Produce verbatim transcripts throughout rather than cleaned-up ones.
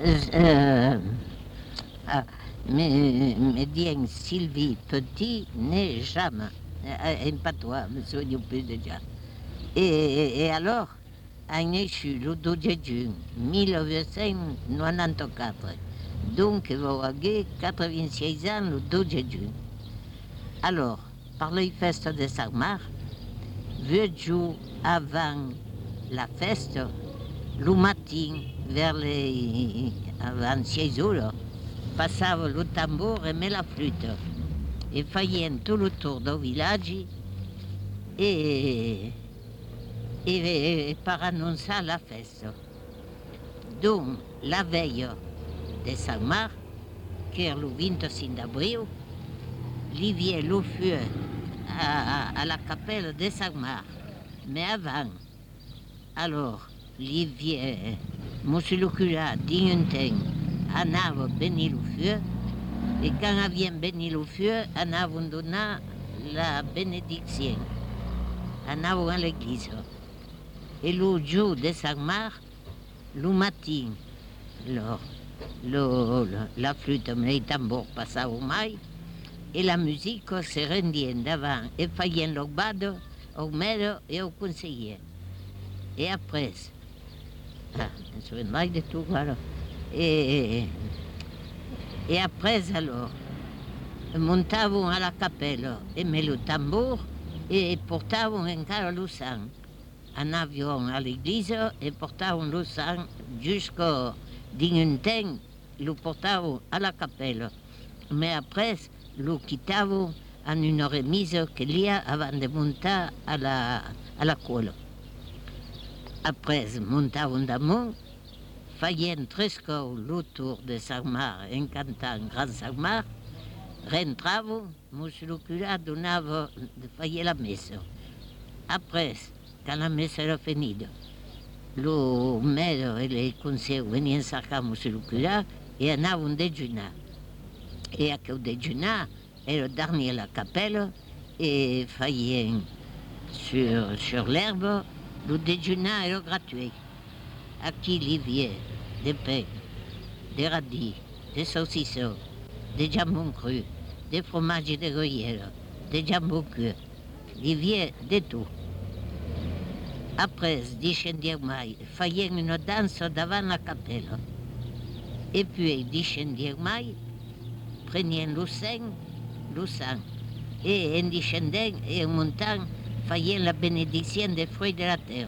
Euh, ah, mais, mais bien Sylvie Petit n'est jamais. Euh, pas toi, me soigne plus déjà. Et, et, et alors, a nascido le douze juin mille neuf cent quatre-vingt-quatorze. Donc, il va avoir quatre-vingt-seize ans le douze juin. Alors, par les fêtes de Saint-Marc, huit jours avant la fête, le matin, vers les avant seize heures, passava le tambour et la flûte. Et faisaient tout le tour du village et, et, et pour annoncer la fête. Donc, la veille de Saint-Marc, qui est le vingt-cinq d'avril, il vient le feu à, à, à la capelle de Saint-Marc. Mais avant, alors, il vient, monsieur le curé, d'un temps, anava bénir le feu, et quand on vient bénir le feu, on a donné la bénédiction. On a à l'église. Et le jour de Saint-Marc, le matin, le, le, la flûte, les tambours passaient au mail, et la musique se rendait devant et faisait le bado au maire et au conseiller. Et après, ah, je me souviens de tout, alors. Et, et après, alors, montavam à la capelle et met le tambour et portavam encore le sang. En avion à l'église et portavam le sang jusqu'au d'un temps, le portavam à la capelle. Mais après, le quittavam en une remise qu'il y a avant de monter à la, à la colle. Après, montavam damunt, faisant presque le tour de Saint-Marc en cantant Grand Saint-Marc, rentravam, monsieur le curé donnava de faire la messe. Après, quand la messe era finie, le maire et les conseillers venaient cercar monsieur le curé et anavam déjeuner. Et à quel déjeuner, era dernier à la capelle et faisaient sur, sur l'herbe, le déjeuner era gratuit. À qui il y avait des pains, des radis, des saucissons, des jambons crus, des fromages de gruyère, des jambons cuits, il y avait de tout. Après, descendions mai, faisaient une danse devant la capelle. Et puis, descendions mai, prenaient le sang, le sang. Et en descendant et en montant, faisaient la bénédiction des fruits de la terre.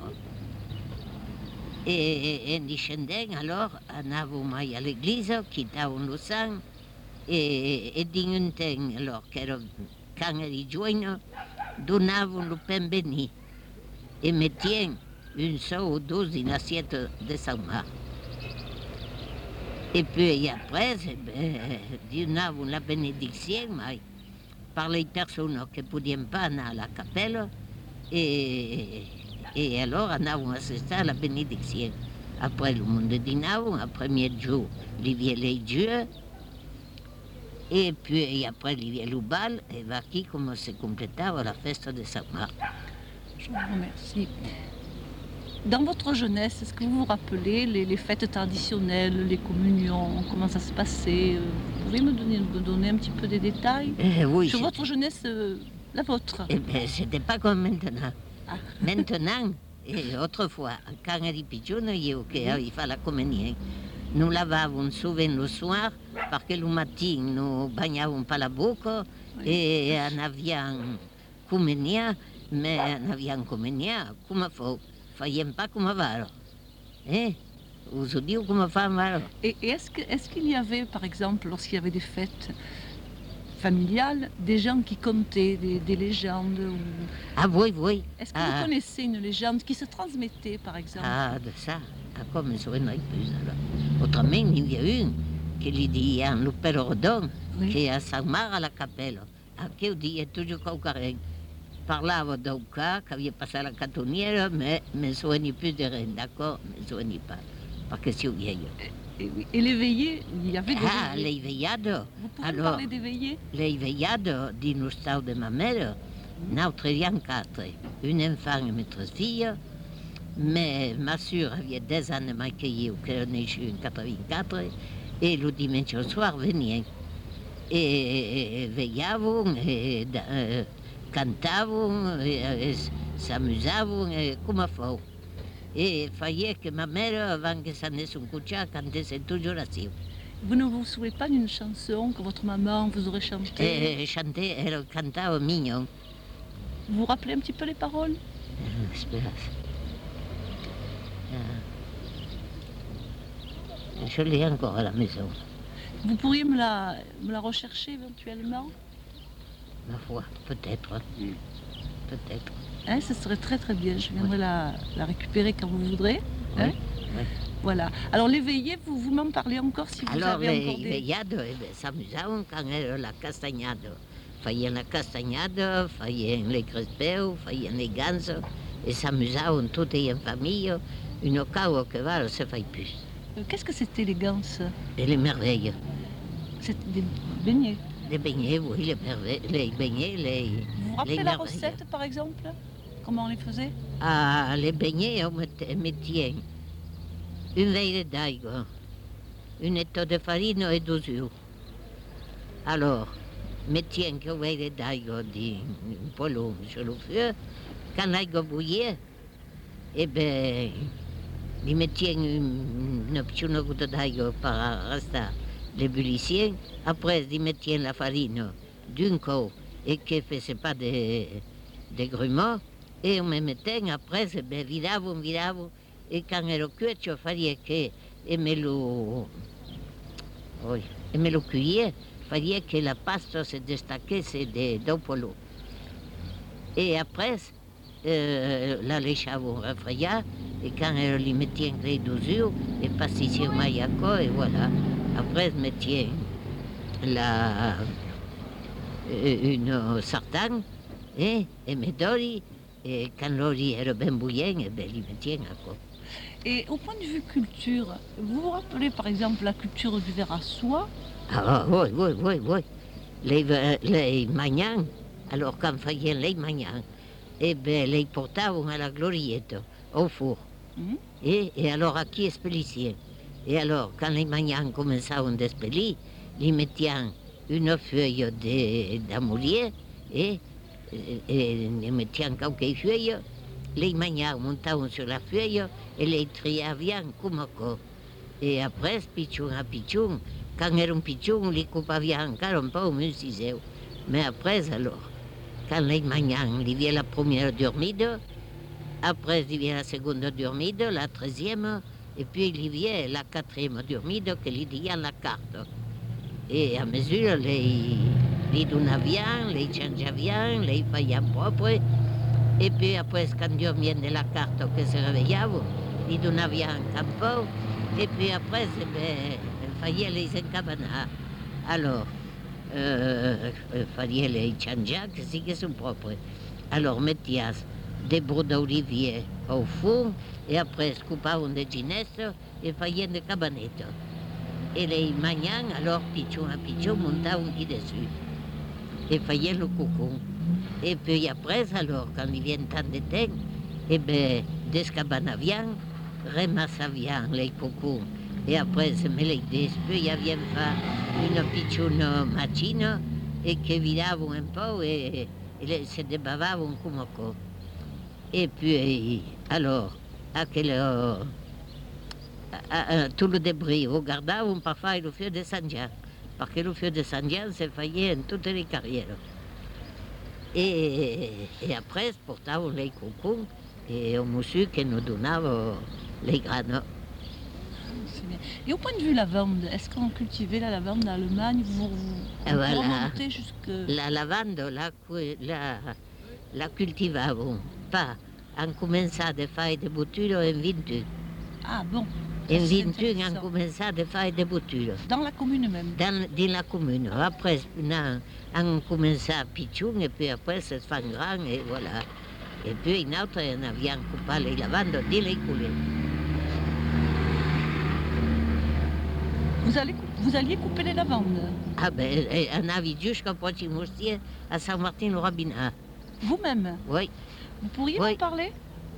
Et, et en descendant, alors, anavam mai à l'église, quittavam le sang, et, et d'un temps, alors, quand era juin, donavam le pain béni. Et mettaient une seule ou deux dans l'assiette de Saint-Marc. Et puis après, eh, donavam la bénédiction mais par les personnes qui ne pouvaient pas aller à la capelle, et, et alors anavam assister à la bénédiction. Après le monde dînava, le premier jour, il y avait les dieux, et puis après il y avait le bal, et voici comment se complétava la fête de Saint-Marc. Je vous remercie. Dans votre jeunesse, est-ce que vous vous rappelez les, les fêtes traditionnelles, les communions, comment ça se passait? Vous pouvez me donner, me donner un petit peu des détails Eh, oui, sur votre jeunesse, euh, la vôtre? Eh bien, c'était pas comme maintenant. Ah. Maintenant, et autrefois, quand on était pigeon, il fallait la communion. Nous lavavamo souvent le soir parce que le matin nous bagnavam pas la bouche Oui. et on aviam communion, mais on aviam communion come faut. Faiam pas comme avant. Eh? Vous dites comment femme alors? Et, et est-ce, que, est-ce qu'il y avait, par exemple, lorsqu'il y avait des fêtes familiales, des gens qui contaient des, des légendes ou... Ah oui, oui. Est-ce que ah, vous connaissez une légende qui se transmettait, par exemple? Ah, de ça. Ah, comme je ne sais plus alors. Autrement, il y a une qui lui dit à le père Ordon, Oui. qui est à Saint-Marc à la capelle. À qui il dit toujours qu'au carré. Parlava d'un cas qui avait passé à la cantonnière, mais ne me souviens plus de rien, d'accord? Ne me souviens pas. Parce que c'est vieille. Et, et les veillées, il y avait des Ah, veillées. les veillades. Vous pouvez me Alors, parler des veillées? les veillades d'une stade de ma mère, nous travaillions quatre. Une enfant et mes trois filles. Mais ma sœur avait des ans de m'accueillir au Cléonégé en quatre-vingt-quatre et le dimanche soir venait. Et veillavam, et euh, cantavam, et, et s'amusavam, et comme il faut. Et il fallait que ma mère, avant que ça ne son coucher, cantasse toujours ainsi. Vous ne vous souvenez pas d'une chanson que votre maman vous aurait chantée? Et elle chantait, elle cantava mignon. Vous vous rappelez un petit peu les paroles? Euh, espera. Euh, je l'ai encore à la maison. Vous pourriez me la, me la rechercher éventuellement? Ma foi, peut-être. Mm. Peut-être. Hein, ce serait très très bien. Je viendrai ouais. la, la récupérer quand vous voudrez. Hein? Oui. Voilà. Alors les veillées, vous, vous m'en parlez encore si vous Alors, avez les encore des... veillades, eh ben, s'amusaven quand era la castagnade. Feien la castagnade, feien les crespeux, feien les ganses, et s'amusaven toutes en famille. Une cau que va se fait plus. Euh, Qu'est-ce que c'était les ganses? Et les merveilles. C'était des beignets. Les beignets, oui, les merveilles, les beignets, les... Vous vous rappelez les la merveilles. recette par exemple? Comment on les faisait? Ah, les beignets, on mettait une veille d'aigua, une étau de farine et deux œufs. Alors, mettiez une veille d'aigua un peu long sur le feu. Quand l'aigua bouillait, eh bien, ils mettaient une, une petite goutte d'aigua par rester l'ébullition. Après, ils mettaient la farine d'un coup et qui ne faisait pas de, de grumeaux. Et on me mettait après, eh bien, viravam, viravam. Et quand era cuit, il fallait que et me le, oui, et me le cueillir, il fallait que la pasta se déstaquasse de dopo l'eau. Et après, euh, la laissavam refroidir, et quand elle lui mettait les deux œufs, et passait sur Mayako, et voilà. Après, je mettais la, une sartane, et, et me dori, et quand l'oli era bien bouillant, et bien, il mettait encore. Et au point de vue culture, vous vous rappelez par exemple la culture du verre à soie? Ah oui, oui, oui, oui. Les, les magnans, alors quand faisaient les magnans, eh bien, les portavam à la gloriette, au four. Mm. Et, et alors, à qui expélissiez? Et alors, quand les magnans commençaient à expélier, ils mettaient une feuille d'amoulier et, et, et ils mettaient quelques feuilles. Les magnans montaient sur la feuille et les triaient comme ça. Et après, pichon à pichon, quand era un pichon, les coupaient encore un peu au musicien. Mais après, alors, quand les magnans, il y avait la première dormide, après, il y avait la seconde dormide, la treizième, et puis il y avait la quatrième dormide que il y a la carte. Et à mesure, les, les donnaient, les changeaient, les faisaient propres. Et puis après, quand dormait de la carte que se réveillait, ils donnaient un campo. Et puis après, il fallait les encabaner. Alors, euh, il fallait les changer, que c'est qu'ils sont propres. Alors, mettiez des brocs d'olivier au four, et après, coupavam des ginesses et faisaient des cabanettes. Et les magnans, alors, pichon à pichon, montavam qui dessus. Et faisaient le coucou. Et puis après, alors, quand il vient tant de temps, eh bien, descabanavian, remassavian les cocos. Et après, se me les des, puis il y avait une petite machine et qui viravam un peu et, et se débavavam comme ça. Et puis, alors, à quel, à, à, à, tout le débris, regardavam parfois le feu de Saint-Jean, parce que le feu de Saint-Jean se faisait en toutes les carrières. Et, et après, portavam les cocos et au monsieur qui nous donnait les graines. C'est bien. Et au point de vue lavande, est-ce qu'on cultivait la lavande en Allemagne? Vous, vous voilà. remontez jusque... La lavande, la, la, la cultivavam pas. On commençait à faire des boutures en vingt-deux. Ah bon? En vingt-deux, on commençait à faire des boutures. Dans la commune même? Dans, dans la commune. Après, on, on commençait à pitchoun et puis après, ça se fait grand et voilà. Et puis, une autre, on avait coupé les lavandes dans les coulées. Vous, allez, vous alliez couper les lavandes? Ah ben, on avait jusqu'à Poitiers-Moustier, à Saint-Martin-le-Robinat. Vous-même? Oui. Vous pourriez oui. m'en parler?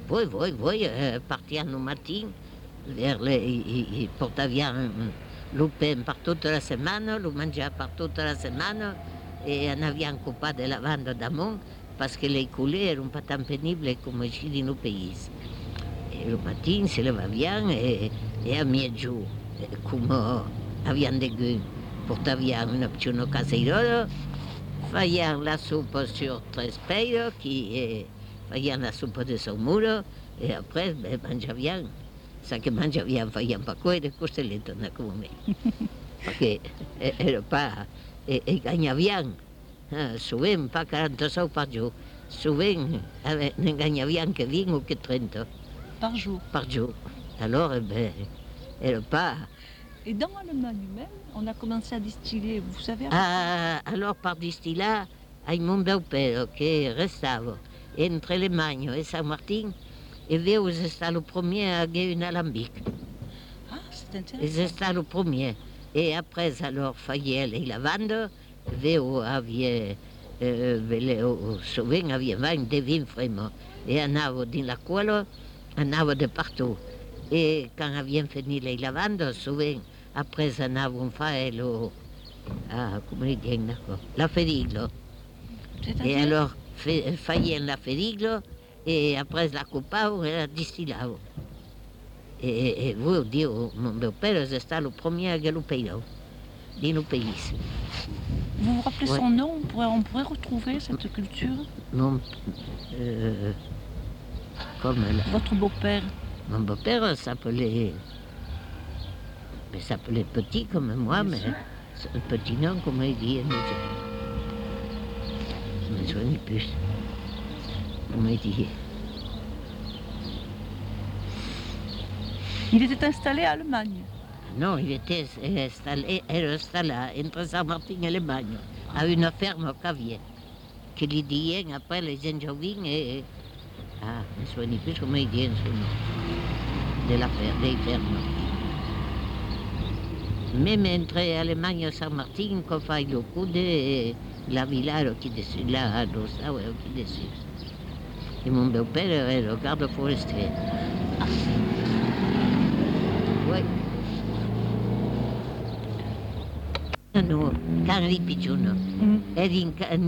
oui, oui, oui, euh, partions le matin, vers les, i, i portaviam le pain par toute la semaine, le mangeaient par toute la semaine, et on avait coupé de la vente d'amont, parce que les coulées n'étaient pas tant pénibles comme ici dans nos pays. Et le matin, se levait bien, et, et à midi, comme avions des gueux, portaviam un option caseiro, faisions la soupe sur tres peiros, qui eh, faisions la soupe de saumuro, et après, ben, mangeaviam. Ça que mangeaviam, faisions pas quoi, de costelettes, on a comme parce que era pas, et, et gagnaviam, hein, souvent pas quarante sous par jour, souvent eh, ne gagnaviam que vingt ou que trente. Par jour. Par jour. Alors, eh ben, era pas. Et dans l'Allemagne même, on a commencé à distiller, vous savez? Ah, alors, par distillat, il mon beau-père qui restava entre l'Allemagne et Saint-Martin, et veu estar le premier à avoir une alambic. Ah, c'est intéressant. Et c'était le premier. Et après, alors, fallait les lavande, veu avait, euh, souvent, avait vingt de vins vraiment. Et on avait dans la colle, on avait de partout. Et quand on avait fini les lavandes, souvent, après, on avait fait le, ah, comment il dit, d'accord, la feriglo. Et alors, fallait la feriglo, et après, la coupaven et la distillaven. Et, et vous dites, mon beau-père, c'était le premier à le pays, dans le pays. Vous vous rappelez Ouais. son nom? On pourrait, on pourrait retrouver cette culture? Mon, euh, comme là, Votre beau-père? mon beau-père s'appelait, mais s'appelait Petit comme moi, Bien mais sûr. c'est un petit nom, comme il dit, je me souviens plus, comment il dit. Il était installé à Allemagne. Non, il était installé, era installé entre Saint-Martin et l'Allemagne, à une ferme qu'avait, que lui disaient après les Angevines et... Ah, je ne me souviens plus comment ils disent son nom, de la ferme, des fermes. Même entre Allemagne et Saint-Martin, qu'on fait le coup de la villa qui dessus, la rosa, ouais, qui dessus. Et mon beau-père est le garde forestier. Oui. No, quand eri piccino, Mm. eri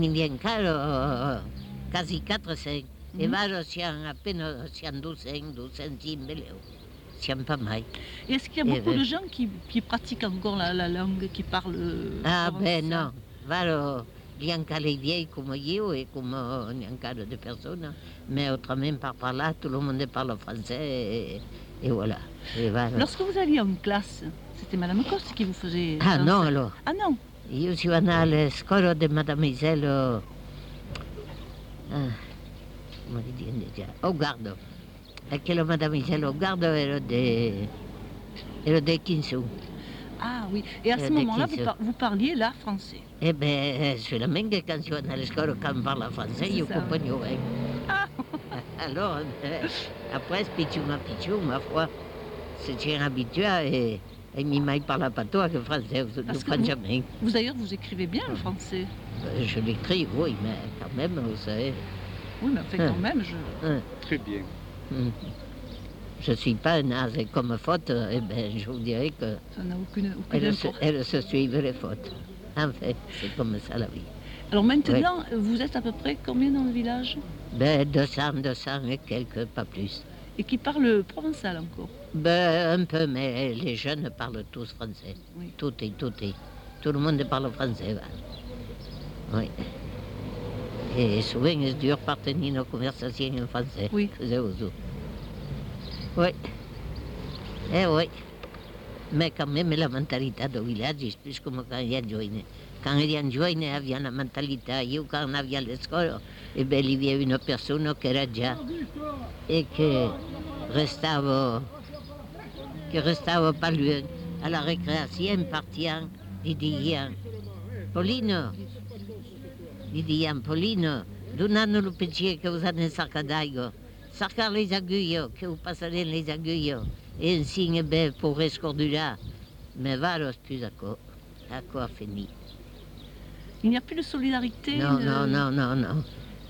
encara quasi quatre cents, e Mhm. varo siamo appena siamo duecento, duecentomila, siamo pas mai. Et est-ce qu'il y a Eh beaucoup ben. de gens qui, qui pratiquent encore la, la langue, qui parlent euh, Ah provençal? ben non, varo neanche les vieilles comme io et comme neanche de personnes, mais autrement par par là, tout le monde parle français et, et voilà. Et varo. Lorsque vous alliez en classe, c'était Madame Coste qui vous faisait... Ah danser. non alors. Ah non. Io sono andata alle scuole di Mademoiselle, ah, come si dice già, Ogardo. Perché la Mademoiselle Ogardo era di, era di Kinsou. Ah oui. Et à ce Euh, moment-là, dès vous, qu'ils par- vous parliez là français. E beh, solamente quand je suis alle scuole, quand on parle français, io Ça. compagno. Eh. Ah. Alors, eh, après, picciu ma picciu, ma foi, se ci habitué et, et mi mai parla pas toi que français, je ne Parce que parle vous- jamais. Vous d'ailleurs, vous écrivez bien le français. Euh, Je l'écris, oui, mais quand même, vous savez. Oui, mais enfin, quand Ah. même, je... hein. Très bien. Hmm. Je ne suis pas naze comme faute, eh ben, je vous dirais que ça n'a aucune, aucune elle se, importance. elle se suivrait faute. En fait, c'est comme ça la vie. Alors maintenant, vous êtes à peu près combien dans le village? Ben, deux cents, deux cents et quelques, pas plus. Et qui parlent provençal encore? Ben, un peu, mais les jeunes parlent tous français. Oui. Tout est, tout est. Tout le monde parle français. Va. Oui. Et souvent, c'est dur de partenir nos conversations en français. Oui. C'est aussi. Oui. Eh oui. Mais quand même, la mentalité du village est plus comme quand il y a jeune. Quand il y a jeune, il y avait la mentalité. Io, quand on avait l'école, eh bien, il y avait une personne qui era già et qui restava, qui restava pas loin. À la récréation, partant, ils disaient, Paulino, ils disaient, Paulino, donnez-nous le petit que vous avez un sac d'aigua. Sarcar les aiguilles, que vous passerez les aiguilles. Et un signe ben, pour escorduler. Mais voilà, plus d'accord. D'accord, fini. Il n'y a plus de solidarité? Non, de- non, non, non, non.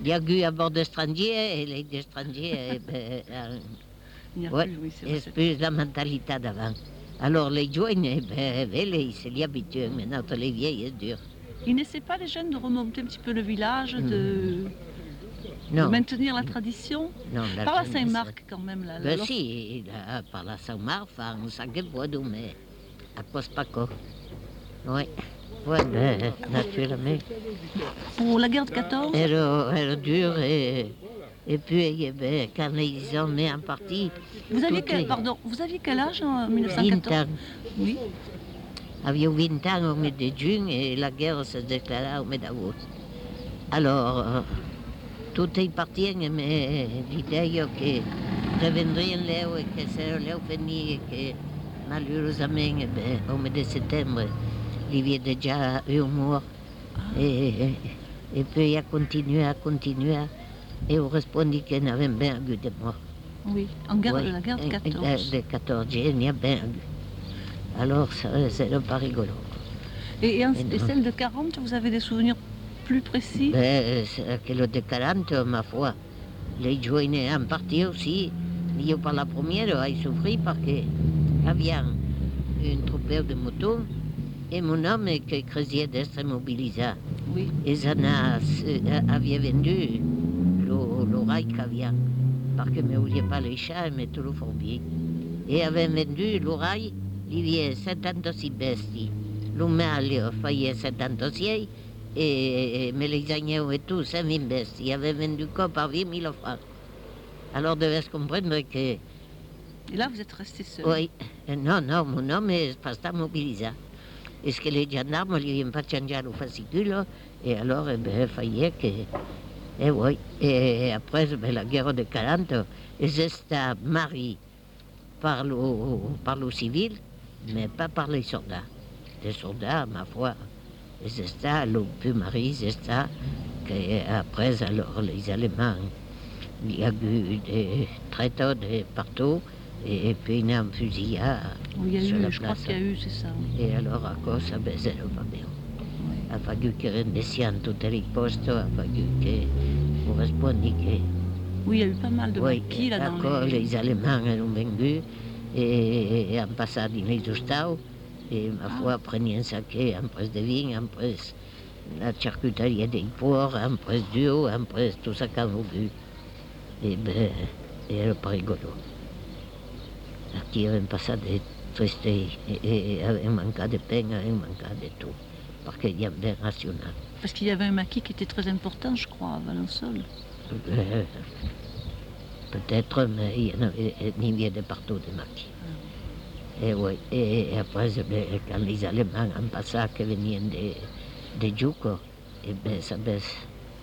Il y a eu à bord d'étrangers, et les étrangers, eh ben, euh, Il n'y a ouais, plus, oui, c'est c'est vrai. plus la mentalité d'avant. Alors les jeunes, eh ben, ils se l'y habituent, maintenant les vieilles, c'est dur. Ils n'essaient pas, les jeunes, de remonter un petit peu le village, de, de Non, maintenir la tradition? non, la Par la jeunesse, Saint-Marc, quand même. Là, Ben lors- si, là, par la Saint-Marc, fa un sacre poids, mais à cause pas quoi. Oui, ouais, ben, naturellement. Pour la guerre de quatorze, Era, era dur et, et puis eh ben, quand ils ont mis en partie, vous aviez, tout quel, est- pardon, vous aviez quel âge en vingt mille neuf cent quatorze? ans. Oui. Avions vingt ans au mois de juin et la guerre se déclara au mois d'août. Alors, euh, tout est parti, mais l'idée que reviendrien là et que c'est là fini et que malheureusement, eh ben, au mois de septembre, il y avait déjà eu mort. Et, et, et puis, a continué, a continué. Et on répondit qu'il y avait bien eu de morts. Oui, en guerre, Oui, la guerre de et- et quatorze. De quatorze, il y a bien eu. Alors, ça, c'est pas rigolo. Et, et, en- Et et non. celle de quarante, vous avez des souvenirs plus précis? Ben, c'est que le de quarante, ma foi, les jeunes en partie aussi. Yo par la première, j'ai souffert parce que avait une troupe de motos et mon homme qui creusait d'être mobilisé. Oui. Et ça n'a- avait vendu le- l'oreille qu'il avait. Parce que ne vouliez pas les chats, mais tout le fourbier. Et avait vendu l'oreille, il y avait soixante-six besties. Le mâle faisait soixante-six, et, mais les agneaux et tout, cinq mille besties. Il avait vendu quoi par huit mille francs. Alors, devait se comprendre que, Et là, vous êtes resté seul. oui, non, non, mon homme est pas mobilisé. Est-ce que les gendarmes lui n'avaient pas changé le fascicule, et alors, eh ben, il fallait que. Et oui, et après ben, la guerre de quarante, j'étais marié par le, par le civil, mais pas par les soldats. Les soldats, ma foi, j'étais le plus marié, j'étais qu'après, alors, les Allemands, il y a eu des traiteurs de partout, et, et puis il y a un fusillade Oui, il y a sur eu, la je crois place. qu'il y a eu, c'est ça. Oui. Et alors, à cause, ça baisait le pavillon. Oui. Il a fallu que redescienne tous les postes, il a fallu que vous répondiez que. Oui, il y a eu pas mal de Oui, maquis là dans d'accord, les... les Allemands ont vaincu et, et ont passé dans les hostaux. Et ma Ah. foi, prenaient un saké, un presse de vin, un presse la charcuterie des porcs, un presse d'eau, un presse tout ça qu'on a vu. Et ben, c'était pas rigolo. Qui avaient passé des tristes et, et, et avaient manqué de pain, avaient manqué de tout. Parce qu'il y avait national. Parce qu'il y avait un maquis qui était très important, je crois, à Valençol. Euh, Peut-être, mais il y en avait, il y avait de partout des maquis. Et oui, et, et après, ben, quand les Allemands ont passé, qui venaient de, de Juco, et ben, ça baisse.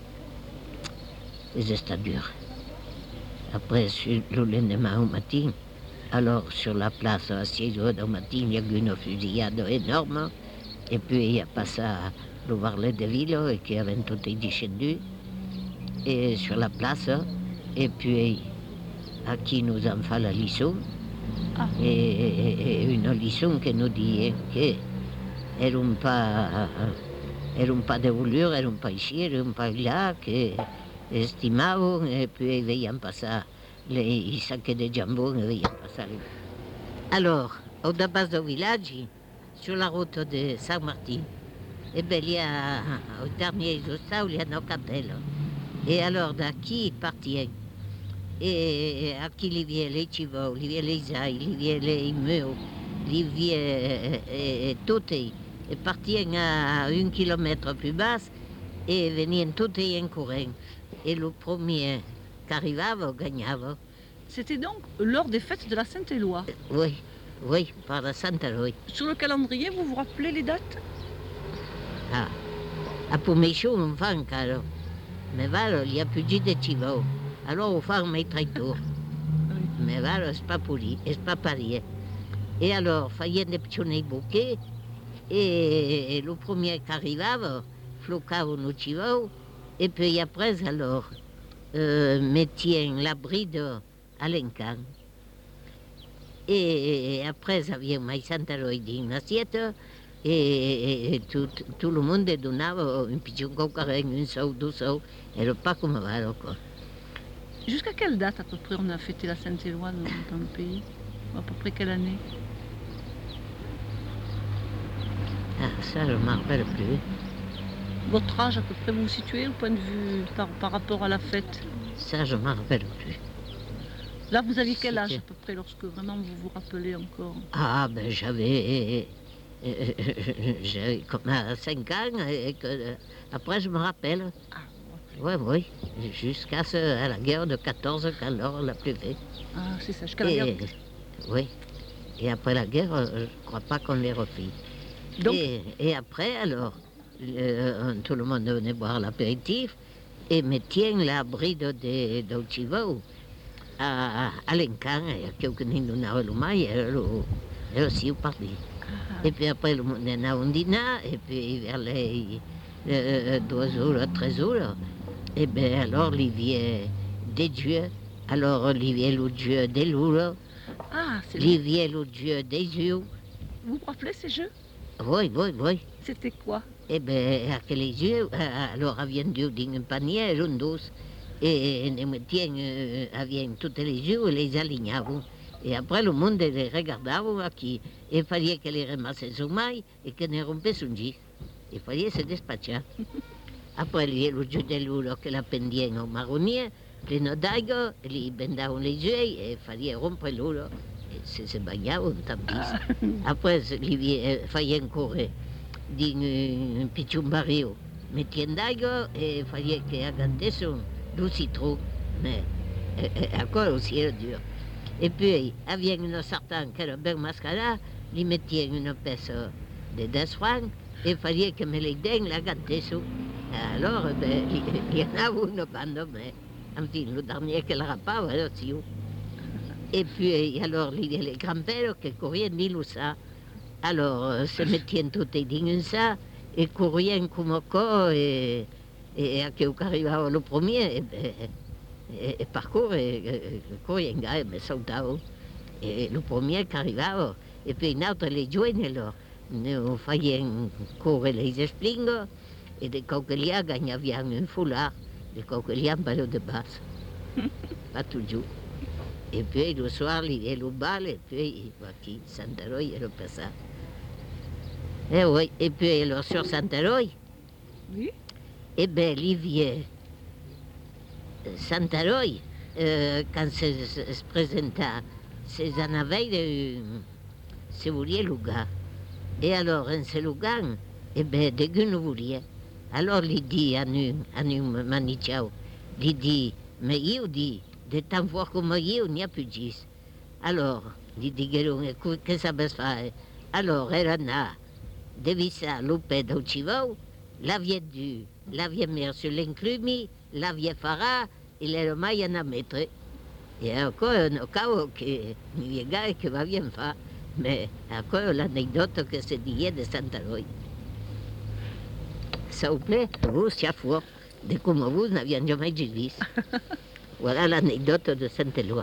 C'était dur. Après, sur le lendemain au matin, alors sur la place à six heures du matin, il y a eu une fusillade énorme. Et puis il y a passé le varlet de ville qui avait tout été descendu. Et sur la place, et puis à qui nous en fait la leçon. Ah. Et, et, et une leçon qui nous dit que n'étaient pas, eram pas de voulure, n'étaient pas ici, n'étaient pas là, que estimaven, et puis ils veillent passer les sacs de jambon, ils veillent passer les... Alors, au début du village, sur la route de Saint-Martin, et bien, il y a, au dernier hostel, il y a nos capelles. Et alors, d'acquis, ils partaient. Et à qui il y avait les chevaux, il y avait les ailes, il y avait les meules, il y avait tout. Ils partaient à un kilomètre plus bas et venaient tout en courant. Et le premier qui arrivait gagnait. C'était donc lors des fêtes de la Saint-Éloi. Oui, oui, par la Sainte-Éloi. Sur le calendrier, vous vous rappelez les dates? Ah, à Poméchou, on fait encore. Mais voilà, il n'y a plus de chevaux. Alors on fait un mètre et tout. Mais voilà, c'est pas poli, c'est pas pareil. Et alors, fallait des petits bouquets. Et le premier qui arrivait, floquait nos chevaux. Et puis après, alors, euh, mettait la bride à l'encan. Et après, il y avait un Sainte-Éloi d'une assiette. Et, et, et tout, tout le monde donnava un petit coquareng, un sou, deux sous, et le pas comme va, quoi. Jusqu'à quelle date à peu près on a fêté la Saint-Éloi dans, dans le pays? À peu près quelle année? Ah, ça, je ne m'en rappelle plus. Votre âge à peu près, vous vous situez au point de vue par, par rapport à la fête? Ça, je ne m'en rappelle plus. Là, vous aviez quel âge C'était- à peu près lorsque vraiment vous vous rappelez encore? Ah, ben j'avais. euh, J'avais comme à cinq ans, et que, euh, après, je me rappelle. Ah, vous vous rappelez. Oui, oui, jusqu'à ce- à la guerre de quatorze, quand l'or l'a plus fait. Ah, c'est ça, jusqu'à la Et, guerre. oui, et après la guerre, euh, je ne crois pas qu'on les refit. Donc, Et, et après, alors, euh, tout le monde venait boire l'apéritif et me tient la bride de d'Ochivo à, à l'encan, et a quelques nous n'avons le mai, et aussi au parti. ah, Et puis après, le monde a un dîner, et puis vers les euh, deux jours, trois jours, et bien alors, Olivier des dieux, alors Olivier le dieu des loups, ah, c'est Olivier le dieu des yeux. vous vous rappelez ces jeux? Oui, oui, oui. C'était quoi? Eh bien, à les yeux, euh, alors viennent d'un panier, un douce, et nous mettions, euh, avec tous les yeux, et les alignavam. Et après, le monde les regardava, qui, il fallait que les ramassaient son maille et que ne rompaient son gis. Il fallait se despatcher. Après, il y a le jeu de l'eau que la pendien au marronnier, plein d'aigua, ils bendavam les yeux, et il fallait rompre l'eau, et se, se bagnavam, tant pis. Après, il fallait courir d'un petit baril, mettien d'aigua, et il fallait que agantesse du citron, mais eh, eh, encore aussi era dur. Et puis, avait un certain qui era ben mascara, li mettia une pièce de dix francs, et il fallait que me les donne l'agantesse. Alors, ben, il y en a une bande, mais, enfin, le dernier que la rapava era aussi. Et puis, alors, il y a les grands-pères qui couraient ni ça. Alors, euh, se mettien tous dins ça, et courien comme quoi, et, et à qui arrivava le premier, et, et, et parcours, et, et courien gars, mais sautava. Et le premier qui arrivava, et puis un autre les joignent, alors, nous faisions courir les esplingos, et de coquelias gagnavions un foulard, de coquelias un ballon de basse. Pas toujours. Et puis le soir, il y a le bal, et puis, qui, Santa-Roy, il est passé. Eh oui, et puis alors sur Santa-Roy, Oui. eh bien, Olivier Santa-Roy, euh, quand se, se, se présenta, c'est en avait de se voulait le gars. Et alors, en ce lugar, eh bien, de que nous voulions. Alors, il dit à nous, à nous, Manichao, il dit, mais il dit, de tant voir comme il n'y a plus de gis. Alors, il dit, écoute, qu'est-ce que ça va se faire? Alors, elle en a. Devisa Lupe d'Uchivau, l'avia du, l'avia mer sur l'inclumi, l'avia fara, il est le maïen à mettre. Et encore un cas que n'y a que va bien faire, mais encore l'anecdote que se disait de Santa-Roy. Ça vous plaît, vous, chaque fois, de comme vous n'aviez jamais vu. Voilà l'anecdote de Saint-Éloi.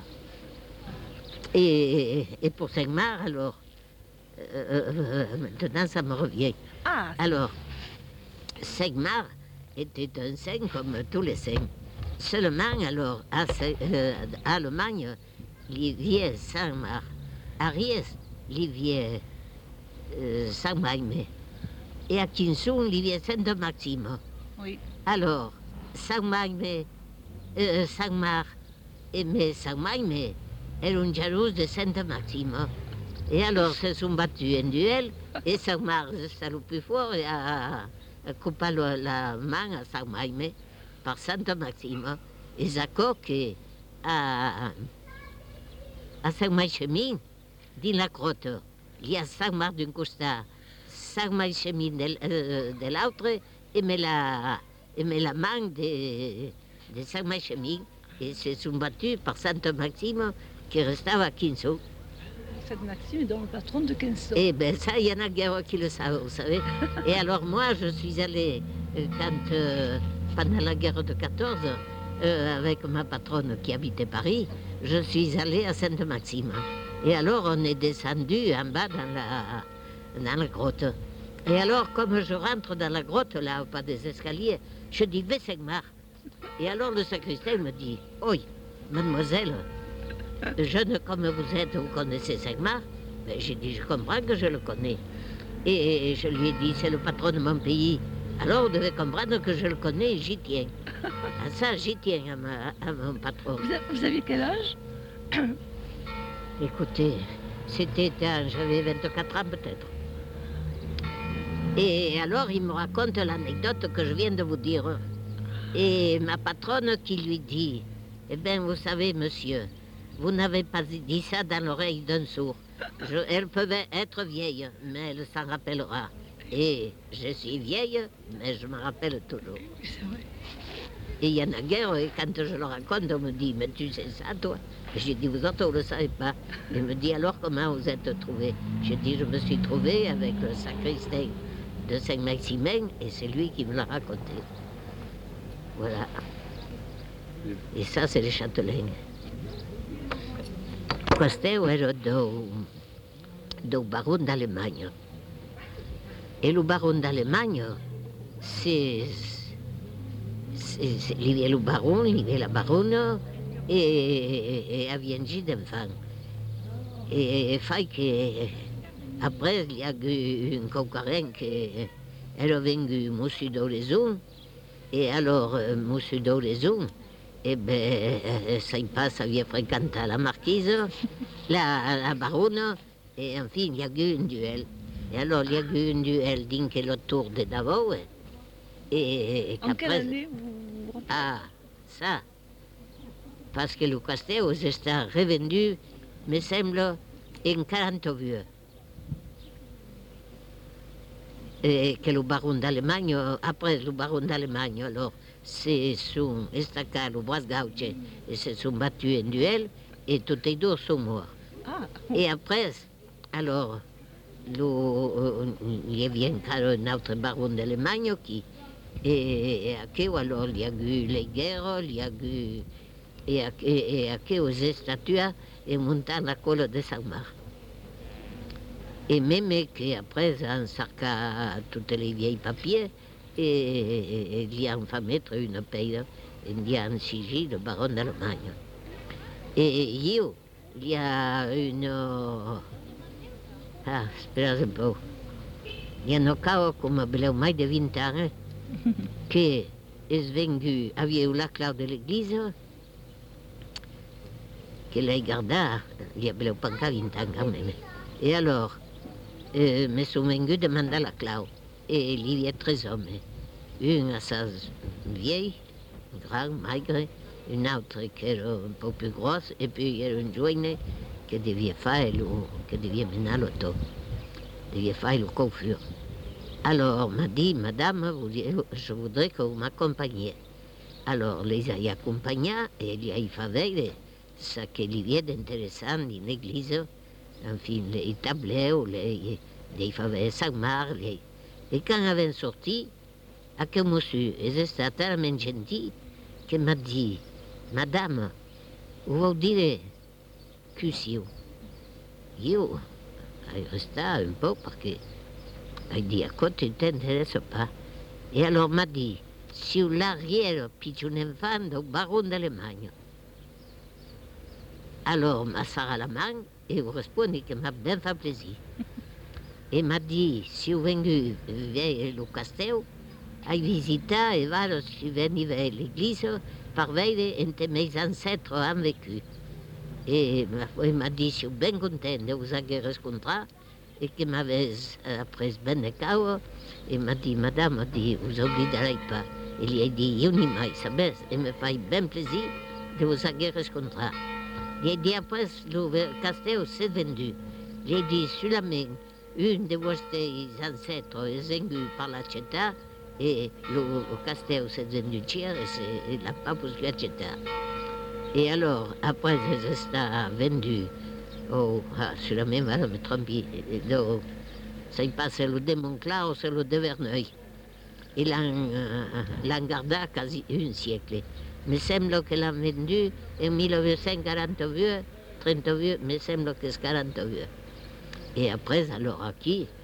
Et, et pour Saint-Marc, alors, Euh, euh, maintenant, ça me revient. Ah, Alors, Saint-Marc était un saint comme tous les saints. Seulement, alors, à, euh, à Allemagne, l'Ivier Saint-Marc, à Ries, l'Ivier euh, Saint-Maïme, et à Kinsun, l'Ivier Saint-Maxime. oui. Alors, Saint-Maïme, euh, Saint-Marc, et mais Saint-Maïme, est un jalouse de Saint-Maxime. Et alors, se sont battus en duel, et Saint-Marc, c'est le plus fort, et a, a coupé la, la main à Saint-Maïme par Saint-Maxime. Et Zacoq, à, à Saint-Maïchemin, dit la crotte, il y a Saint-Marc d'un côté, Saint-Maïchemin de, euh, de l'autre, et met la, et met la main de, de Saint-Maïchemin, et se sont battus par Saint-Maxime, qui restait à Kinso. Saint-Maxime est donc le patron de Quinson. Eh bien, ça, il y en a guère qui le savent, vous savez. Et alors, moi, je suis allée, euh, quand, euh, pendant la guerre de quatorze, euh, avec ma patronne qui habitait Paris, je suis allée à Sainte-Maxime. Et alors, on est descendu en bas dans la, dans la grotte. Et alors, comme je rentre dans la grotte, là, au pas des escaliers, je dis « Vesegmar ». Et alors le sacristain me dit « Oi, mademoiselle, jeune comme vous êtes, vous connaissez Segmar ?» Ben, j'ai dit « Je comprends que je le connais ». Et je lui ai dit « C'est le patron de mon pays. Alors vous devez comprendre que je le connais et j'y tiens. » À ça, j'y tiens à, ma, à mon patron. Vous, a, vous aviez quel âge? Écoutez, c'était, j'avais vingt-quatre ans peut-être. Et alors, il me raconte l'anecdote que je viens de vous dire. Et ma patronne qui lui dit, « Eh bien, vous savez, monsieur, vous n'avez pas dit ça dans l'oreille d'un sourd. Je, elle pouvait être vieille, mais elle s'en rappellera. Et je suis vieille, mais je me rappelle toujours. » Et il y en a guère, et quand je le raconte, on me dit, « Mais tu sais ça, toi ?» J'ai dit, « Vous autres, vous ne le savez pas. » Il me dit, « Alors, comment vous êtes trouvés ?» J'ai dit, « Je me suis trouvé avec le sacristain de Saint-Maximin, et c'est lui qui me l'a raconté. » Voilà. Et ça, c'est les châtelains. Questo era do, do baron d'Allemagne. Et le baron d'Allemagne, c'est... Il y avait le baron, il y avait la baronne, et, et, et aviengi d'enfants. Et il fait que... Après, il y a eu un concurrent qui est venu, Monsieur d'Oraison. Et alors, euh, Monsieur d'Oraison, eh ben, ça y passe, avait fréquenté la marquise, la, la baronne, et enfin, il y a eu un duel. Et alors, il y a eu un duel d'un autour de Davos. Et, et en quelle année vous... Ah, ça. Parce que le Castello est revendu, me semble, en quarante vieux. Et que le baron d'Allemagne, après le baron d'Allemagne, alors, c'est son estaca, le Bois-Gauche, et se sont battus en duel, et tous les deux sont morts. Ah. Et après, alors, le, euh, il y avait encore un autre baron d'Allemagne qui, et, et à qui, alors, il y a eu les guerres, il y a eu, et à, et, et à qui, aux statues, et montant la colle de Saint-Marc. Et même qu'après, on sarca tous les vieilles papiers, et il y a enfin mettre une paye, il y a un sigil de baron d'Allemagne. Et yo, il y a une... Ah, espérez un peu. Il y a un cas comme au mai de vingt ans, qui est venu, avait eu la clé de l'église, qu'il a gardé, il y avait pas encore vingt ans quand même. Et alors, Euh, me sont venus demander la clé. Et il y avait trois hommes. Une assez vieille, grande, maigre, une autre qui era un peu plus grosse, et puis il y avait une jeune qui devait faire le, qui devait mener l'auto, devait faire le coiffure. Alors, m'a dit, madame, je voudrais que vous m'accompagniez. Alors, les a accompagnés, et il y a fait ce qu'il y avait d'intéressant dans l'église. Enfin, les tableaux, les, les faveurs Saint-Marc, les... Et quand on avait sorti, à que monsieur, et c'était tellement gentil, qu'il m'a dit, madame, vous direz que si vous. Yo, il restait un peu parce que, il dit, à côté, ne t'intéresse pas. Et alors m'a dit, si vous l'arrière, puis un enfant du baron d'Allemagne. Alors, m'a serré la main, et vous répondez que m'a bien fait plaisir. Et m'a dit, si vous venez vers le Castello, à visiter et voir si vous venez vers l'église, par veille, entre mes ancêtres ont vécu. Et il m'a dit, je suis bien content de vous avoir rencontré, et qu'il m'avait après bien de cas, il m'a dit, madame, dit, vous n'oublierez pas. Il a dit, je n'y mai, ça baisse, et me fait bien plaisir de vous avoir rencontré. Il dit après, le Castello s'est vendu. Il dit, sur la main, une de vos ancêtres est venue par la città, et le Castello s'est vendu cher, et il n'a pas pu l'acheter. Et alors, après, c'est vendu oh, ah, sur la main, je me trompe, ça y passe le de Montclar ou le de Verneuil. Il l'a gardé quasi un siècle. Il me semble qu'il l'a vendu en mille neuf cent quarante vieux, trente vieux, il me semble que c'est quarante vieux. Et après, alors, aquí,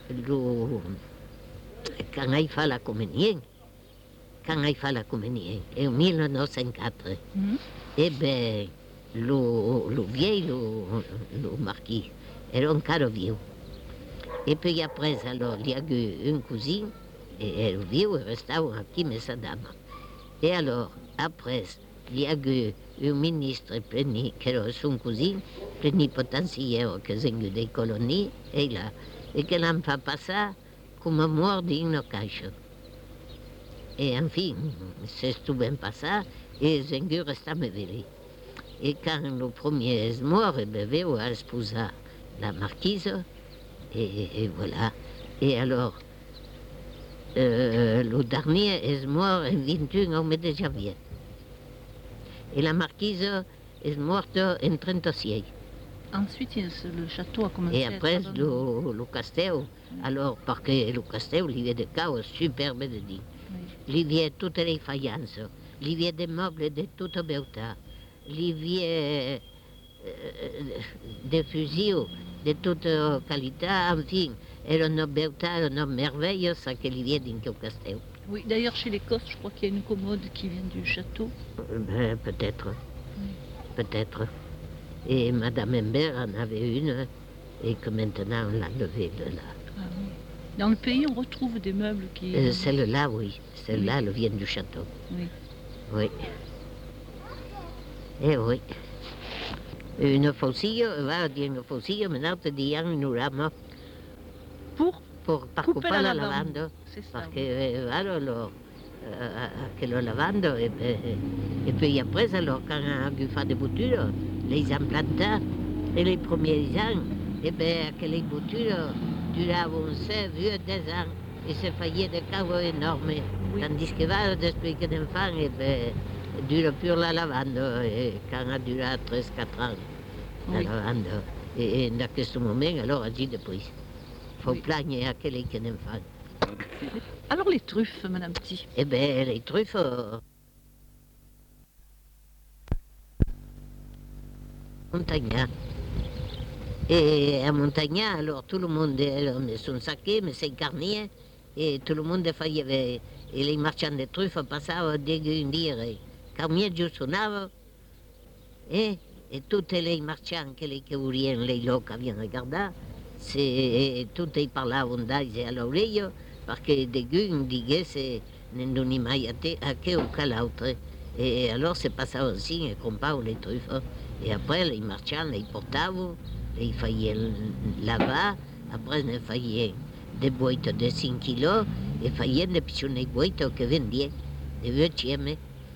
lo, quand il fa la communion, quand il fa la communion, en mille neuf cent quatre, mm-hmm. eh bien, le, le vieil, le, le marquis, era encore vieux. Et puis après, alors, il y a eu une cousine, et elle vit, elle restait aquí, mais sa dame. Et alors, après, il y a eu un ministre pleni, qui era son cousin, plénipotentiaire, qui est venu des colonies, et là, et qui l'a fait passer comme mort d'une cache. Et enfin, c'est tout bien passé, et il est resté à me vivre. Et quand le premier est mort, il a épousé la marquise, et, et voilà. Et alors, euh, le dernier est mort le vingt et un au mois de janvier. Et la marquise est morte en trente-six. Ensuite, le château a commencé et après, à être le, le castel. Alors, parce que le castel, il y a des chaos superbes de dire. Oui. Il y a toutes les faïences, il y a des meubles de toute beauté, il y a euh, des fusils de toute qualité, enfin, et une beauté, une merveille, ça qu'il y a dans le castel. Oui, d'ailleurs, chez les Costes, je crois qu'il y a une commode qui vient du château. Ben, peut-être, oui. peut-être. Et Madame Imbert en avait une, et que maintenant on l'a levée de là. Ah, oui. Dans le pays, on retrouve des meubles qui... Euh, celle-là, oui. Celle-là, oui. Elle vient du château. Oui. Oui. Eh oui. Une faucille, va dire une faucille, maintenant te dit une rame. Pour Pour par couper la, la lavande. lavande. C'est ça. Parce oui. que, alors, alors euh, que la lavande, et, et, et puis après, alors, quand on a fait des boutures, les implanta, et les premiers ans, et bien, que les boutures duraient vieux deux ans, et se faisaient des caveaux énormes. Oui. Tandis que va, depuis que l'enfant, et bien, dure plus la lavande, et quand on a duré treize quatre ans, la oui. lavande. Et, et dans ce moment, alors, on dit depuis. Il faut oui. plaigner à quelqu'un qui est enfant. Alors les truffes, Madame Petit? Eh bien, les truffes... Euh... Montagna. Et à Montagna, alors tout le monde est son saké, mais c'est carnier, et tout le monde faisait... Et les marchands de truffes passaient dégunder. Carnier suonava, et, et tous les marchands que les ouvriers, les locaux avaient regardé, c'est, tous ils parlaient d'aise à l'oreille, parce que des gens disaient que ne donnait mai à qu'aucun l'autre. Et alors c'est passé aussi, et compraient les truffes. Et après, les marchands les portaient, les faisaient là-bas, après ils faisaient des boîtes de cinq kilos, et faisaient des petites boîtes que vendaient, des vingtièmes.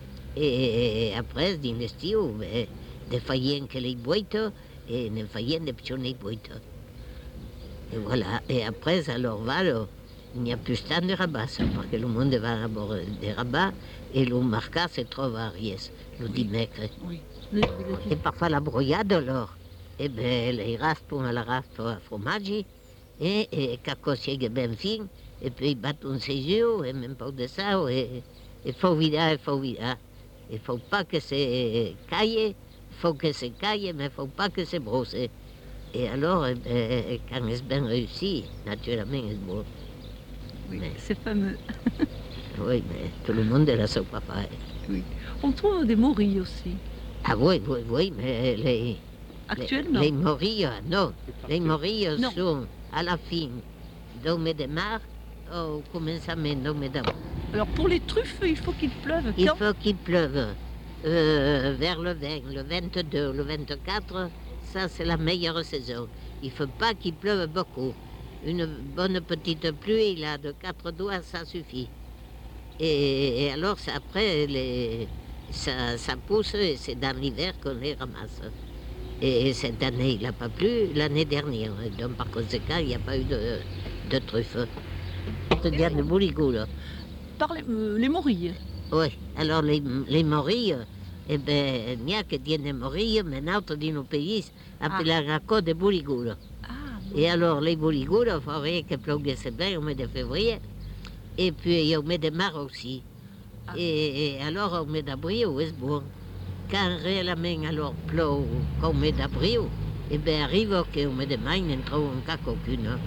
Et après, dans l'estiu, ils faisaient que les boîtes, et ils faisaient des petites boîtes. Et voilà. Et après, alors, voilà, il n'y a plus tant de rabats, parce que le monde va avoir des rabats, et le marquat se trouve à Ries, le oui. dimanche. Oui. Oui. Et parfois la broyade, alors, eh bien, les raspent, on la raspe à fromage, et, et quand c'est bien fin, et puis ils battent ses yeux, et même pas de ça, et il faut vider, il faut vider. Il ne faut pas que c'est caillé, il faut que c'est caillé, mais il ne faut pas que c'est brossé. Et alors, euh, quand c'est bien réussi, naturellement, c'est beau. Oui, mais... c'est fameux. Oui, mais tout le monde ne sait pas faire. Oui. On trouve des morilles aussi. Ah oui, oui, oui, mais les... Actuellement? Les, les morilles, non. Les morilles non. sont à la fin du mois de mars au commencement du mois d'avril. Alors pour les truffes, il faut qu'il pleuve. Il faut qu'il pleuve euh, vers le vingt, le vingt-deux, le vingt-quatre. Ça, c'est la meilleure saison. Il ne faut pas qu'il pleuve beaucoup. Une bonne petite pluie, là, de quatre doigts, ça suffit. Et, et alors, après, les, ça, ça pousse et c'est dans l'hiver qu'on les ramasse. Et cette année, il n'a pas plu, l'année dernière. Donc, par conséquent, il n'y a pas eu de, de truffes. C'est-à-dire de bourricot, là. Par les, euh, les morilles. Oui, alors les, les morilles, eh bien, il n'y a que des morilles, mais d'autres dans nos pays, appellent ah. encore des bourricot. Ah, et alors, les bourricot, il faudrait que pleuve bien au mois de février, et puis au mois de mars aussi. Ah. Et, et alors, au mois d'avril, c'est bon. Quand réellement, alors, pleuve au mois d'avril, eh bien, arrive qu'au mois de mai, on ne trouve encore aucune.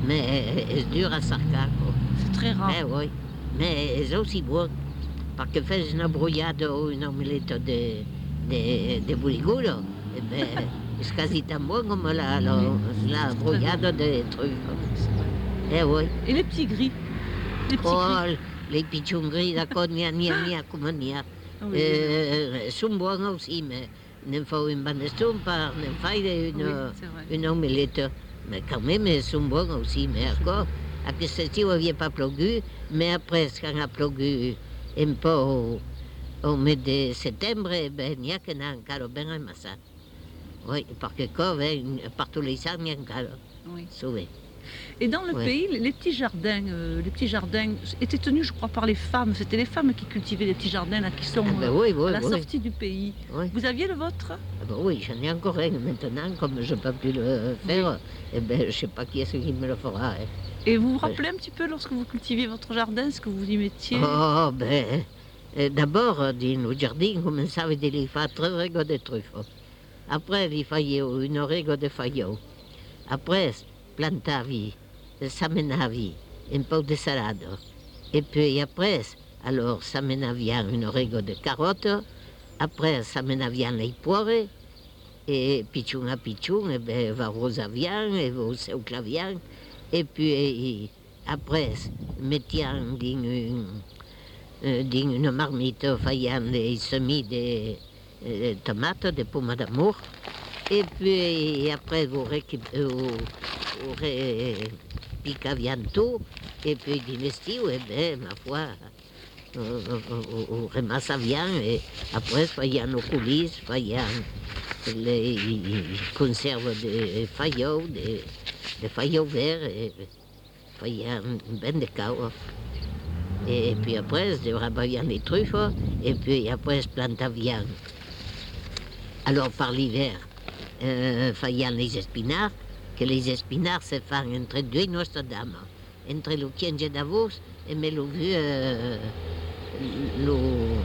mais c'est dur à sarcar, quoi. C'est très rare. Eh oui, mais c'est aussi bon, parce que fais une brouillade ou une omelette de, de, de bourrigoule, eh ben, c'est quasi tant bon comme la, la, Oui, la c'est très brouillade bon. de trucs. C'est vrai. Eh oui. Et les petits gris? Les petits Oh, gris? les pigeons gris, d'accord, nia, nia, nia, comme nia. Ah oui, Euh, sont bons aussi, mais il ne faut une bonne estompe, il ne faut une, oui, c'est vrai. une omelette. Mais quand même, ils sont bons aussi. Mais encore, à ce il n'y avait pas plu, mais après, quand il a plu un peu au, au mois de septembre, ben, il n'y a que n'a encore bien à massa. Oui, parce que quand, ben, partout les ans, il y a encore. Oui. Sauvé. Et dans le Ouais. pays, les, les petits jardins, euh, les petits jardins étaient tenus, je crois, par les femmes. C'était les femmes qui cultivaient les petits jardins là, qui sont Ah ben euh, oui, oui, à la oui. sortie du pays. Oui. Vous aviez le vôtre? Ah ben oui, j'en ai encore un maintenant, comme je ne peux plus le faire, eh ben, je ne sais pas qui est-ce qui me le fera. Hein. Et vous vous rappelez un petit peu, lorsque vous cultiviez votre jardin, ce que vous y mettiez? Oh, ben, eh, d'abord, dans le jardin, commençava a faire trois règles de truffes. Après, il fallait une règle de feuillaux. Après, plantavi, s'amenavi un peu de salade. Et puis après, alors, s'amenavian une règle de carottes. Après, s'amenavian les poires. Et pitchoun à pitchoun, et ben, va rosavian, et va seu clavian. Et puis, et, après, mettian dans une, euh, dans une marmite, faisant les semis de euh, tomates, de pommes d'amour. Et puis, après, vous récupérez, vous picavian tout. Et puis, dans l'estiu, et ben, ma foi, vous remassavian, et après, faisant nos coulisses, faisant les conserves de feuillaux, de, de feuillaux verts, et faisant ben de cau. Et puis après, je rabavian les truffes, et puis après, je plantavian. Alors, par l'hiver, euh, faisant les épinards, que les épinards se font entre deux Nostradam, entre le quinze d'avos et le vieux, euh, le,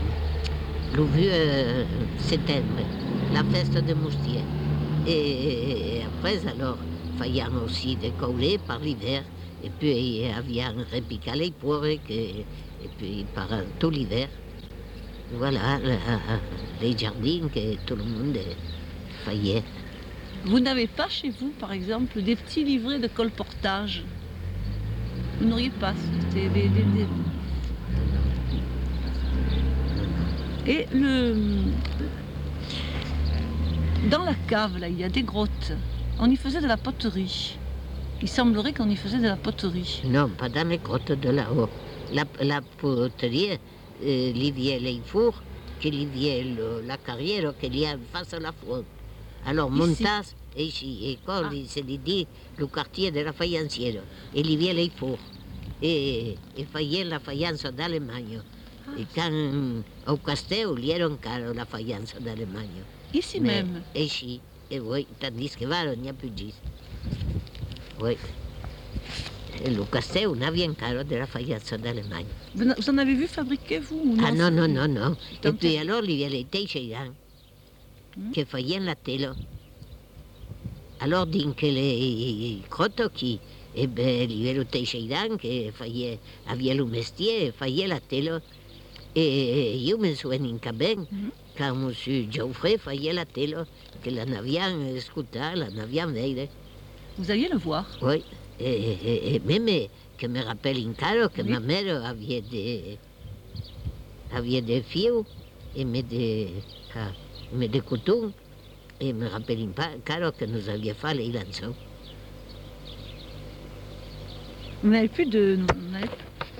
le vieux euh, septembre, la fête de Moustier. Et, et après, alors, faisant aussi des coulées par l'hiver, et puis avions repiqué les poires, que, et puis par tout l'hiver. Voilà, la, les jardins que tout le monde faisait. Vous n'avez pas chez vous, par exemple, des petits livrets de colportage? Vous n'auriez pas? C'était des, des, des... Et le... dans la cave, là, il y a des grottes. On y faisait de la poterie. Il semblerait qu'on y faisait de la poterie. Non, pas dans les grottes de là-haut. La, la poterie, euh, il y a les fours, qu'il y a le, la carrière qu'il y a face à la four. Alors, Montas, ici, et quand ah. se dit le quartier de la faïencière, il y a les fours. Et il fallait la faïence d'Allemagne. Ah. Et quand au Castel, il y a encore la faïence d'Allemagne. Ici Mais, même? Ici, et oui, tandis que là, il n'y a plus de oui. Et le Castel, on avait encore de la faïence d'Allemagne. Vous, vous en avez vu fabriquer, vous ou non? Ah non, non, non, non. Et puis alors, il y a les Teixeirans hmm. qui faisaient la télé. Alors, din que les grottes qui, eh ben, il y avait le Teixeiran qui faisait, avait le métier, faisait la télé. Et je me souviens très bien, mm-hmm. quand M. Geoffrey faisait la télé, que l'en avions écouté, l'en avions vu. Vous alliez le voir? Oui. Et, et, et même que me rappelle encore que oui. Ma mère avait des, avait des fils et mais des, ah, mais des coutons. Et me rappelle pas encore que nous avions fait les lançons. Vous n'avez plus de... Vous n'avez...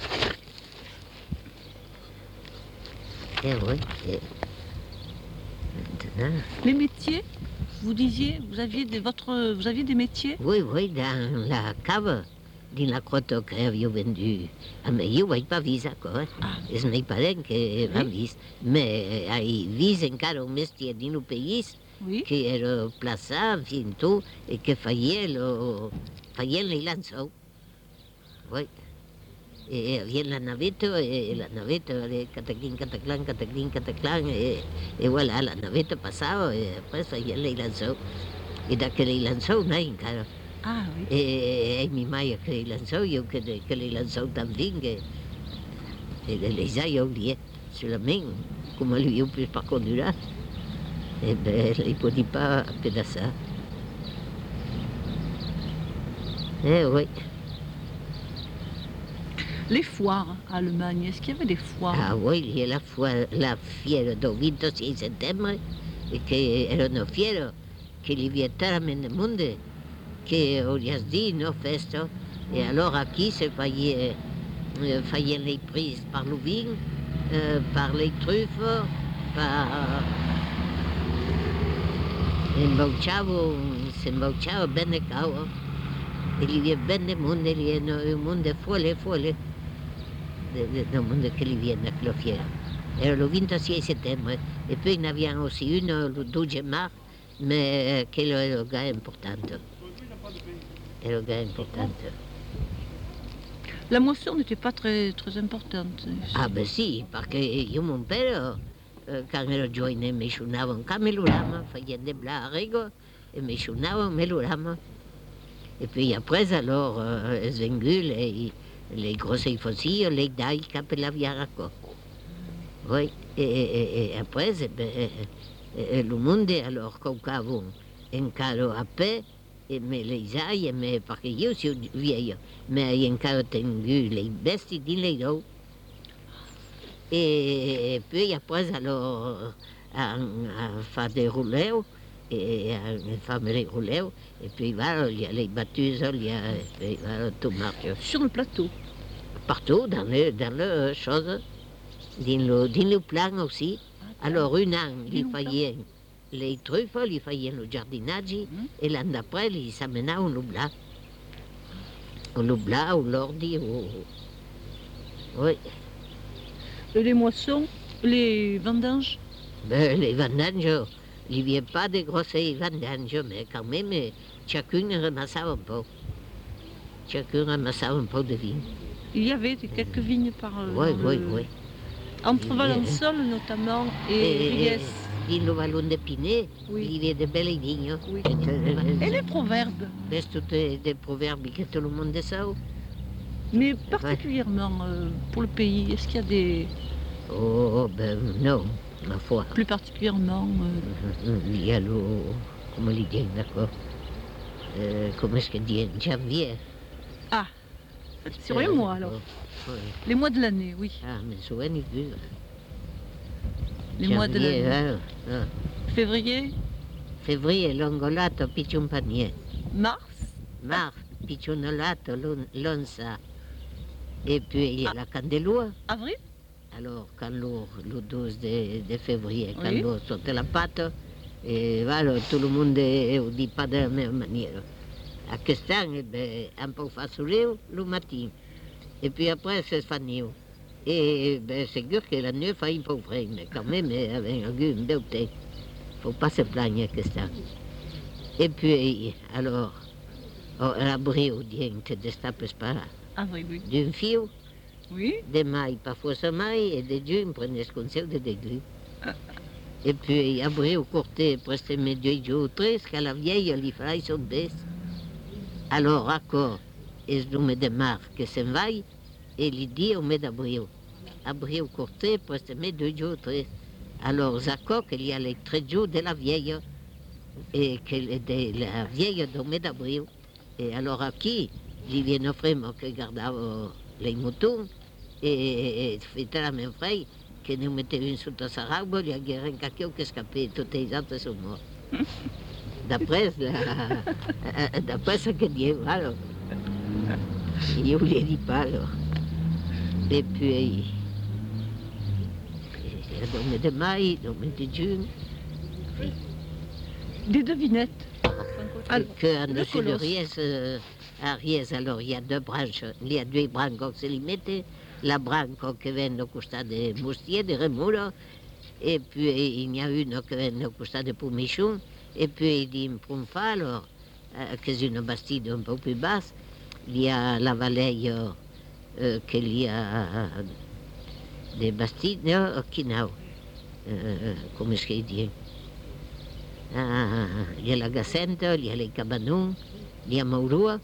Eh oui. Et... Maintenant... Les métiers, vous disiez, vous aviez des, votre, vous aviez des métiers? Oui, oui, dans la cave, dans la crotte que j'avais vendue. Ah, mais je n'avais pas vu ça, quoi. Ah. C'est mes parents qui l'ont vu. Mais ils visent encore un métier dans le pays. Oui. Qui era placé, fin tout, et qui faisait, le, faisait les lançons. Oui. Et il y avait la navette, et la navette, allait cataclin, cataclan, cataclin, cataclan, et, et voilà, la navette passait, et après faisait les lançons. Et dans les lançons, on a encore. Ah oui. E, e mi mai che li lanzò io, che, che li lanzò también, que, e les a io lì, solamente, come lui io più pas conduire, e beh, il pouvait pas pedaçar. Eh oui. Les foires en Allemagne, est-ce qu'il y avait des foires? Ah oui, il y a la, fois, la fiera del veintiséis de settembre, che erano fiero, che li vietarono nel mondo, che aujourd'hui no festo, et alors aquí se faisait, euh, faisait les prises par le vin, euh, par les truffes, par... Embauchavo, se embauchava bene cavo, e li viene bene mondo, li viene un mondo fuori, fuori, del mondo che li viene a la fiera. Era il ventisei settembre, e poi ne abbiamo aussi une le douze mars, mais quello è il gars importante. È il gars importante. La moisson n'était pas très, très importante. Ah ben sì, perché io mon père, eh, quando ero giovane, mi suonava un camelurama, facendo blarigo, e mi suonava un melurama. Et puis après, alors, euh, est venu les, les grosses fossiles, les dailles qui la viaraco. Oui, et, et, et après, eh ben, eh, le monde, alors, qu'on avait un carreau à paix, et mais les ailes, mais parce que je suis vieille, mais il y a un carreau tengu, les besties dans les dos. Et, et puis après, alors, à, à faire des rouleurs, et à faire des rouleurs, et puis voilà, il y a les battues, il y a, et puis voilà, tout marche. Sur le plateau? Partout, dans le, dans le chose, dans le, dans le plan aussi. Alors, un an, il fallait les truffes, il fallait le jardinage, mm. Et l'an d'après, il s'amenait au Lubla. Au Lubla, au Lordi, au... Oui. Et les moissons, les vendanges? Ben, les vendanges, il n'y avait pas de grosses vendanges, mais quand même, chacun ramassait un peu. Chacun ramassait un peu de vigne. Il y avait quelques vignes par... Oui, oui, le... oui. Entre Valençol notamment et Riez. Dans le vallon de Pinet, oui. Il y avait de belles vignes. Oui. Et, et les proverbes? C'est tous des proverbes que tout le monde sait. Mais particulièrement euh, pour le pays, est-ce qu'il y a des... Oh, ben non, ma foi. Plus particulièrement euh... Il y a le... Comment le dire, d'accord euh, Comment est-ce que dit janvier? Ah, sur les mois alors. Oui. Les mois de l'année, oui. Ah, mais souvent, il vu. Les janvier, mois de l'année. Hein, hein. Février? Février, longolato, picciumpanier. Mars? Mars, picciunolato, l'onza. Et puis, il y a ah. la candelua. Avril? Alors, quand le, le douze de, de février, quand oui. l'eau saute la pâte, et voilà, tout le monde ne dit pas de la même manière. À Castan, eh ben, un peu fasolé le matin. Et puis après, c'est fini. Et ben, c'est sûr que la nuit fait un peu frais, mais quand même, avec un goût, un bel thé. Il ne faut pas se plaindre à Castan. Et puis, alors, oh, l'abri au dien, te destapes pas. Ah oui, oui. D'un fil. Oui. De mailles, parfois sans mailles, et de juin, prenez ce conseil de déglu. Et puis, après, au corté, presque mes deux jours, trois, qu'à la vieille, elle y fera son baisse. Alors, encore, et je me démarre que s'en vaille, et il dit au mois d'avril. Avril, au corté, presque mes deux jours, trois. Alors, d'accord, qu'il y a les treize jours de la vieille, et que de la vieille du mois d'avril. Et alors, aquí, il vient offrir, moi, que gardava les moutons, et c'était la même frère que nous mettions une sous sa robe, il y a un caquet qui escapait, tous les autres sont morts. D'après, la... d'après ce que dit, alors, je ne lui ai dit pas, alors. Et puis, dans le mois de mai, dans le mois de juin. Des devinettes. Alors, qu'en dessus de Riez, euh, à Riez, alors, il y a deux branches, il y a deux branches qui se les mettent. La branche qui vient au costat de Moustier, de Remuro, et puis il y a une qui vient au costat de Pumichon, et puis il dit Prunfa, alors, euh, qui est une bastide un peu plus basse, il y a la vallée, euh, qu'il y a des bastides, non, qui n'a, euh, comment est-ce qu'il dit ah, il y a la Gacente, il y a les Cabanons, li a Maurua.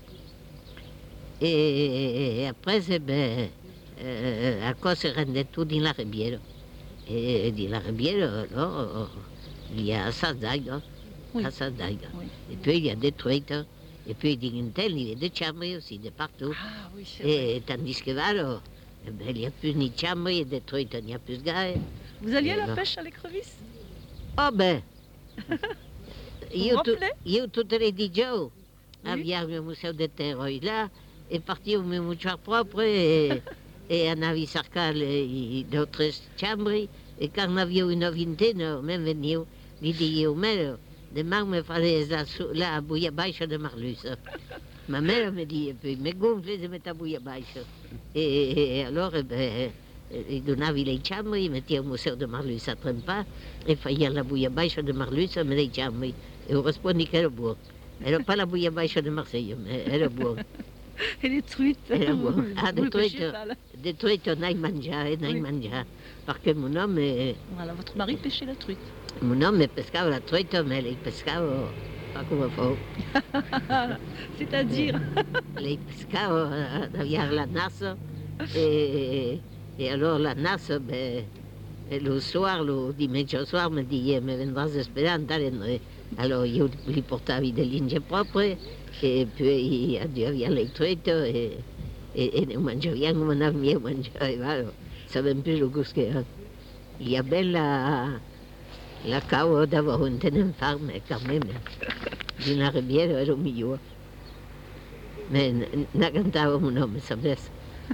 Et après, eh ben, euh, à quoi se rendait tout dans la rivière. Et dans la rivière, alors, il y a ça d'ailleurs. Oui. Ça d'ailleurs. Oui. Et puis, il y a des truites. Et puis, dans une telle, il y a des chambres aussi, de partout. Ah oui, c'est vrai. Et tandis que là, alors, eh ben, il n'y a plus ni de chambres, il y a des truites, il n'y a plus de gars. Vous alliez à Et la alors pêche à l'écrevisse? Oh ben, Vous io, vous tu, rappelez? io tutte le di giù Oui. abbiamo il museo del terrore là e partivo il mucciar proprio e, e andavi a cercare le altre chambre e quando avevo una vintena me venivo, gli dicevo, meglio, domani mi fate la, la buia baixa di Marlusa. Ma mère mi dice, mi gonfle di mettere buia baixa. E, e allora, beh, e donavi le chambre, e metteva il museo di Marlusa a trempare e faceva la buia baixa di Marlusa e le chambre. E io rispondi che era buono. Era pas la buia baixa di Marseille, ma era buono. Et les truites? Era vous- buono. Ah, vous des ne pêchiez truites, pas, là. des truites, on a mangiare, on a Oui. mangiare. Perché mon homme, Voilà, votre mari pêchait la truite. mon homme pescava la truite, mais lei pescava pas come fa. C'est-à-dire? Lei pescava, aveva la nassa e, e allora la nassa, beh, e lo soir, lo dimanche soir, mi dice, mi vendrás a sperare andare noi. Allora io gli portavi delle linge proprie e poi aveva le truite e, e, e ne mangiaviamo come non abbiamo mangiato. Sapevamo più lo gusto che era. Il y a bella la cavo davanti in farma, quand même. Di una riviera era migliore. Ma non cantava un nome, sapesse.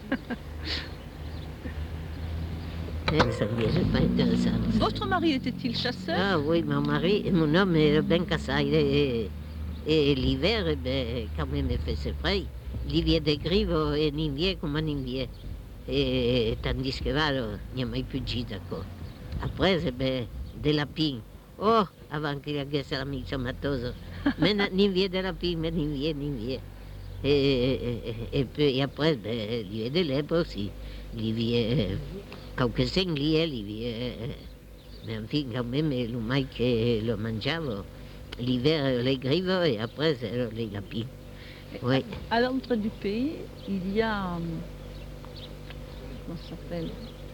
Eh, ça c'est pas intéressant. Votre mari était-il chasseur? Ah oui, mon mari, mon homme est bien cassé. Et, et l'hiver, eh ben, quand même, il faisait frais. L'hiver des grives et l'hiver comme un hiver. Et tandis que là, il n'y a même plus de gîte, d'accord. Après, eh ben, des lapins. Oh, avant qu'il y ait la mixa matosa. Mais l'hiver des lapins, mais l'hiver, l'hiver. Et, et, et puis après, ben, l'hiver des lèvres aussi. L'hiver, quelques sangliers, l'hiver. Mais enfin, quand même, le mec qui le mangeava, l'hiver, les grives et après, les lapins. Oui. À l'entrée du pays, il y a. hum, Comment ça s'appelle?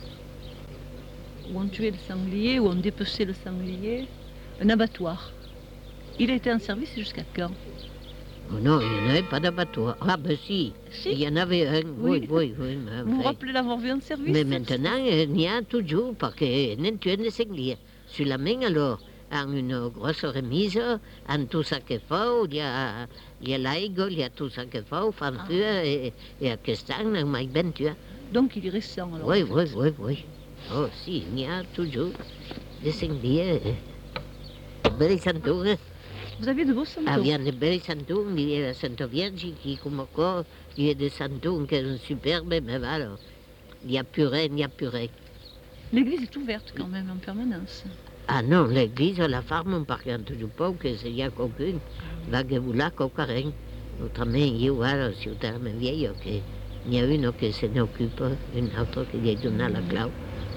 Où on tuait le sanglier, où on dépeçait le sanglier. Un abattoir. Il a été en service jusqu'à quand? Oh non, il n'y en avait pas d'abattoir. Ah ben si, Si. il y en avait un, oui, Oui. oui, oui. Mais, Vous vous enfin, rappelez l'avoir vu en service? mais maintenant, il y a toujours, parce que non tue des sangliers. Sur la main, alors, en une grosse remise, en tout ça qu'il faut, il y a, il y a l'aigle, il y a tout ça qu'il faut, fan Ah. feu, et, et à Kestan, on m'a bien tué. Donc il est récent alors. Oui, en oui, fait. oui, oui. Oh, si, il y a toujours des sangliers. De belles centaures. Vous aviez de beaux centaures. Había de belles centaures, il y a la Sainte Vierge qui, comme quoi, il y a des centaures qui sont superbes, mais voilà. Il n'y a plus rien, il n'y a plus rien. L'église est ouverte quand même en permanence. Ah non, l'église, la ferme, on parle toujours pas, que s'il y a quelqu'un, va que vous là, quelqu'un. Autrement, io, voilà, si vous êtes vieille, que il y a une qui s'en occupe, une autre qui lui donne la clau.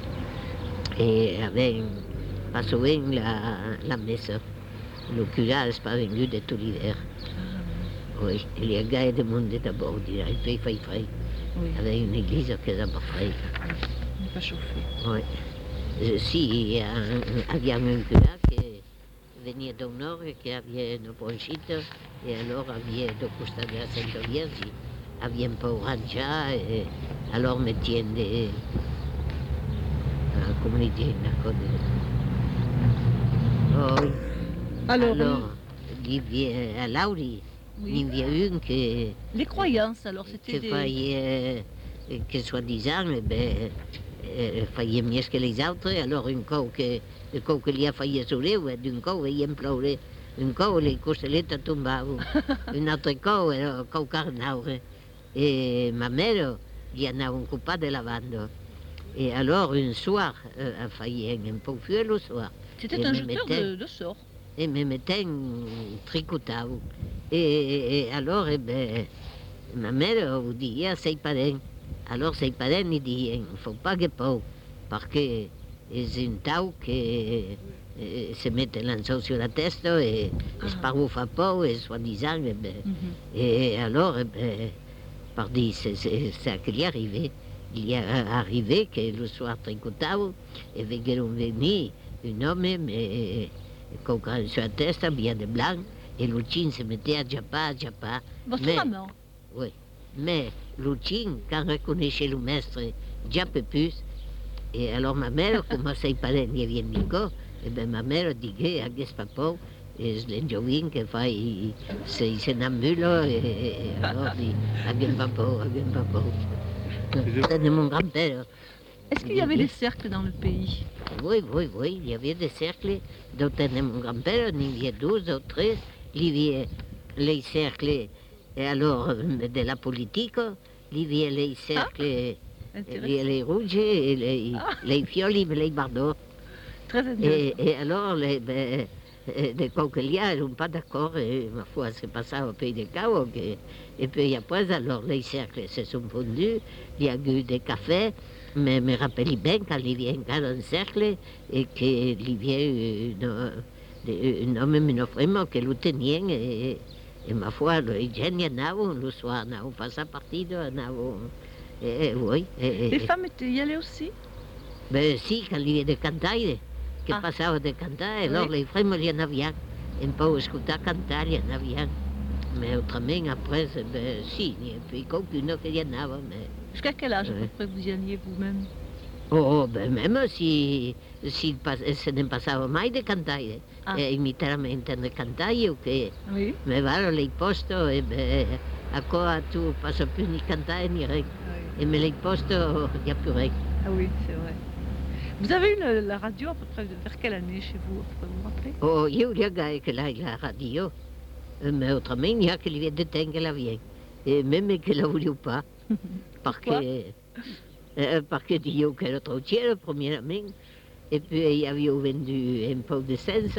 Et avec, pas souvent, la, la messe. Le curé n'est pas venu de tout l'hiver. Oui, il y a gars de monde d'abord, il fait frais, frais. Oui, Avec une église qui est pas frais. il n'est pas chauffé. Oui. Euh, Si, il y a un, il y a un curé qui venait du nord et qui avait une branchite, et alors avait de costat de la Sainte Vierge, avait un peu orange, et alors mettien des. Ah, comment il dit, d'accord. Oh, Alors, alors, il vient à Lauri, oui. il y a une qui. Les croyances alors, c'était que des... faisait, euh, que soi-disant, eh ben, euh, faisait mieux que les autres. Alors, un coup que, un coup que li a failli sourire, d'un coup, il a pleuré. Un coup, les costelettes tombaven. Un autre coup, era coup carnaure. Et ma mère, il en a un coupé de lavande. Et alors, un soir, euh, a failli un peu feu le soir. C'était Et un me jeteur mettait- de, de sorts. Et me mettait tricotat. Et, et, et alors, eh ben, ma mère vous dit, ah, ses parents. Alors, ses parents, ils disent, il ne faut pas que pas, parce que c'est un tau que eh, se mette l'anneau sur la tête et Ah. sparou fa pas et soi-disant, eh ben, Mhm. et alors, eh ben, pardi, c'est c'est ça qu'il y est arrivé. Il y est arrivé que le soir tricotavo et vengono venir un homme mais con sur la tête bien de blanc et Lucine se mettait à giappa, à giappa. Votre Mais, maman. oui, mais Lucine, quand reconnaissait le maître, giappe plus. Et alors ma mère commençait a parler di bien dico, e ben ma mère disait à questo papà, e le giovin che fai sei se innamulo e, e allora di a quel papà, a quel papà. C'était mon grand-père. Est-ce qu'il y avait des cercles dans le pays? Oui, oui, oui, il y avait des cercles d'autres de mon grand-père, il y avait douze ou treize, il y avait les cercles, et alors de la politique, il y avait les cercles, Intéressant. les, les rouges, et les, Ah. les fioli, les bardeaux. Très intéressant. Et, et alors, les, ben, eh, les coquelias n'étaient pas d'accord, et ma foi, c'est passé au pays de Cao. Que, et puis après, alors, les cercles se sont fondus, il y a eu des cafés, mais je me rappelle bien quand il y avait encore un cercle, et qu'il y avait un homme vraiment que le tenait, et, et ma foi, les gens y andaient, le soir, on faisait partie de, et, oui. Et, Les femmes étaient y allaient aussi? Ben si, quand il y avait des cantaires, que Ah. passava de cantar, alors Oui. les frères il y en avait. On peut écouter cantar, il y en avait. Mais autrement, après, ben si, il n'y a plus qu'aucune qu'il y en avait. Mais... Jusqu'à quel âge à Ouais. peu près vous y alliez vous-même? Oh, ben même si, si pas, se ne passava mai de cantaire, Ah. eh, imitamente de cantaire, che Oui. me vanno lei posto e ben, a quoi tu passa più ni cantare ni rien. Oui. E me lei posto, il n'y a plus rien. Ah oui, c'est vrai. Vous avez eu le- la radio à peu près vers quelle année chez vous? Vous pouvez vous rappeler? Oh, io gli agai che l'hai la radio, eh, mais autrement, il y a que lui de temps qu'elle vient. Et même que la voulait pas, parce que, euh, parce que Dio che era trop cher, premièrement, et puis il y avait vendu un peu de sens,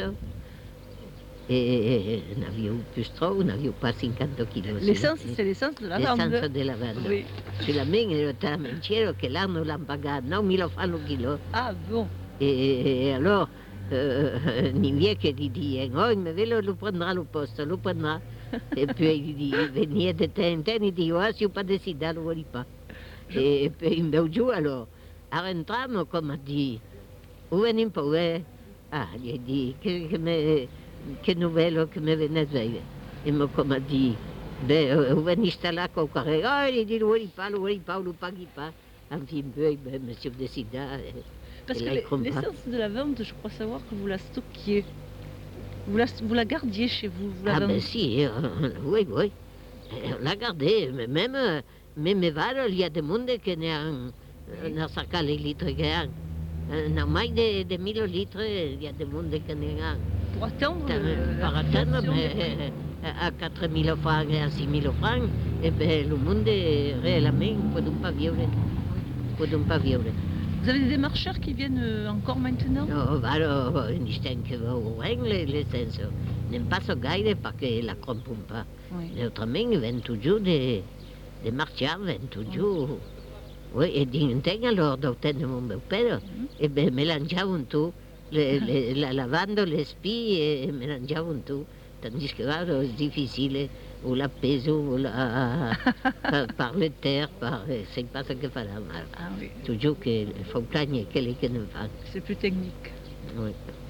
et on avait plus trop, on n'avait pas cinquante kilos. L'essence, c'est l'essence de la L'essence lavande. de lavanda. Oui. Sulla mia era talmente cher che l'anno l'hanno pagato nove francs al chilo. Ah bon. E, e allora eh, non è che gli dicono, oh, ma ve lo, lo prendrà lo posto, lo prendrà. E poi gli dicono, venite de te in te, gli dico, ah, se io pas décidé, lo vuoi pas. E poi in bel giù, allora, rientriamo come a dire, où veniamo poi, eh? Ah, gli dico, che, che, me, che novello che mi viene a dire. E mo come a dire, beh, où veniste là, con correre, oh, gli dico, lo vuoi pas, lo vuoi pas, lo paghi pas. Enfin, ben, ben, monsieur le décideur. Parce Et que là, il l'e- comprend. l'essence de la lavande, je crois savoir que vous la stockiez. Vous la, vous la gardiez chez vous, vous la Ah vendiez. ben si, euh, oui, oui. Euh, On l'a gardé, mais même, euh, même mes valeurs, il y a des monde qui n'ont pas les litres qu'il y a. Euh, Non, moins de, de mille litres, il y a des monde qui n'ont Pour attendre pas. le- Par la attendre, fixation mais des prix. euh, à quatre mille francs et à six mille francs, eh ben, le monde, réellement, ne peut pas vivre. Ne peut pas vivre. Vous avez des démarcheurs qui viennent euh, encore maintenant? No, vado in che ho le le senso. Non passo gaire perché la compro pas. Oui. Autrement, viennent toujours des, des marchands, viennent toujours. Oui, et d'inten alors d'ottenere mon beau-père, e ben mélangeavano tout, le, le, la lavando le spie e mélangeavano tout. Tandis que là, c'est difficile, ou la peso, ou la... par, par le terre, par... C'est pas ce que fa la mal. Ah oui, Toujours qu'il faut gagner quelqu'un qui ne fait. c'est plus technique. Oui.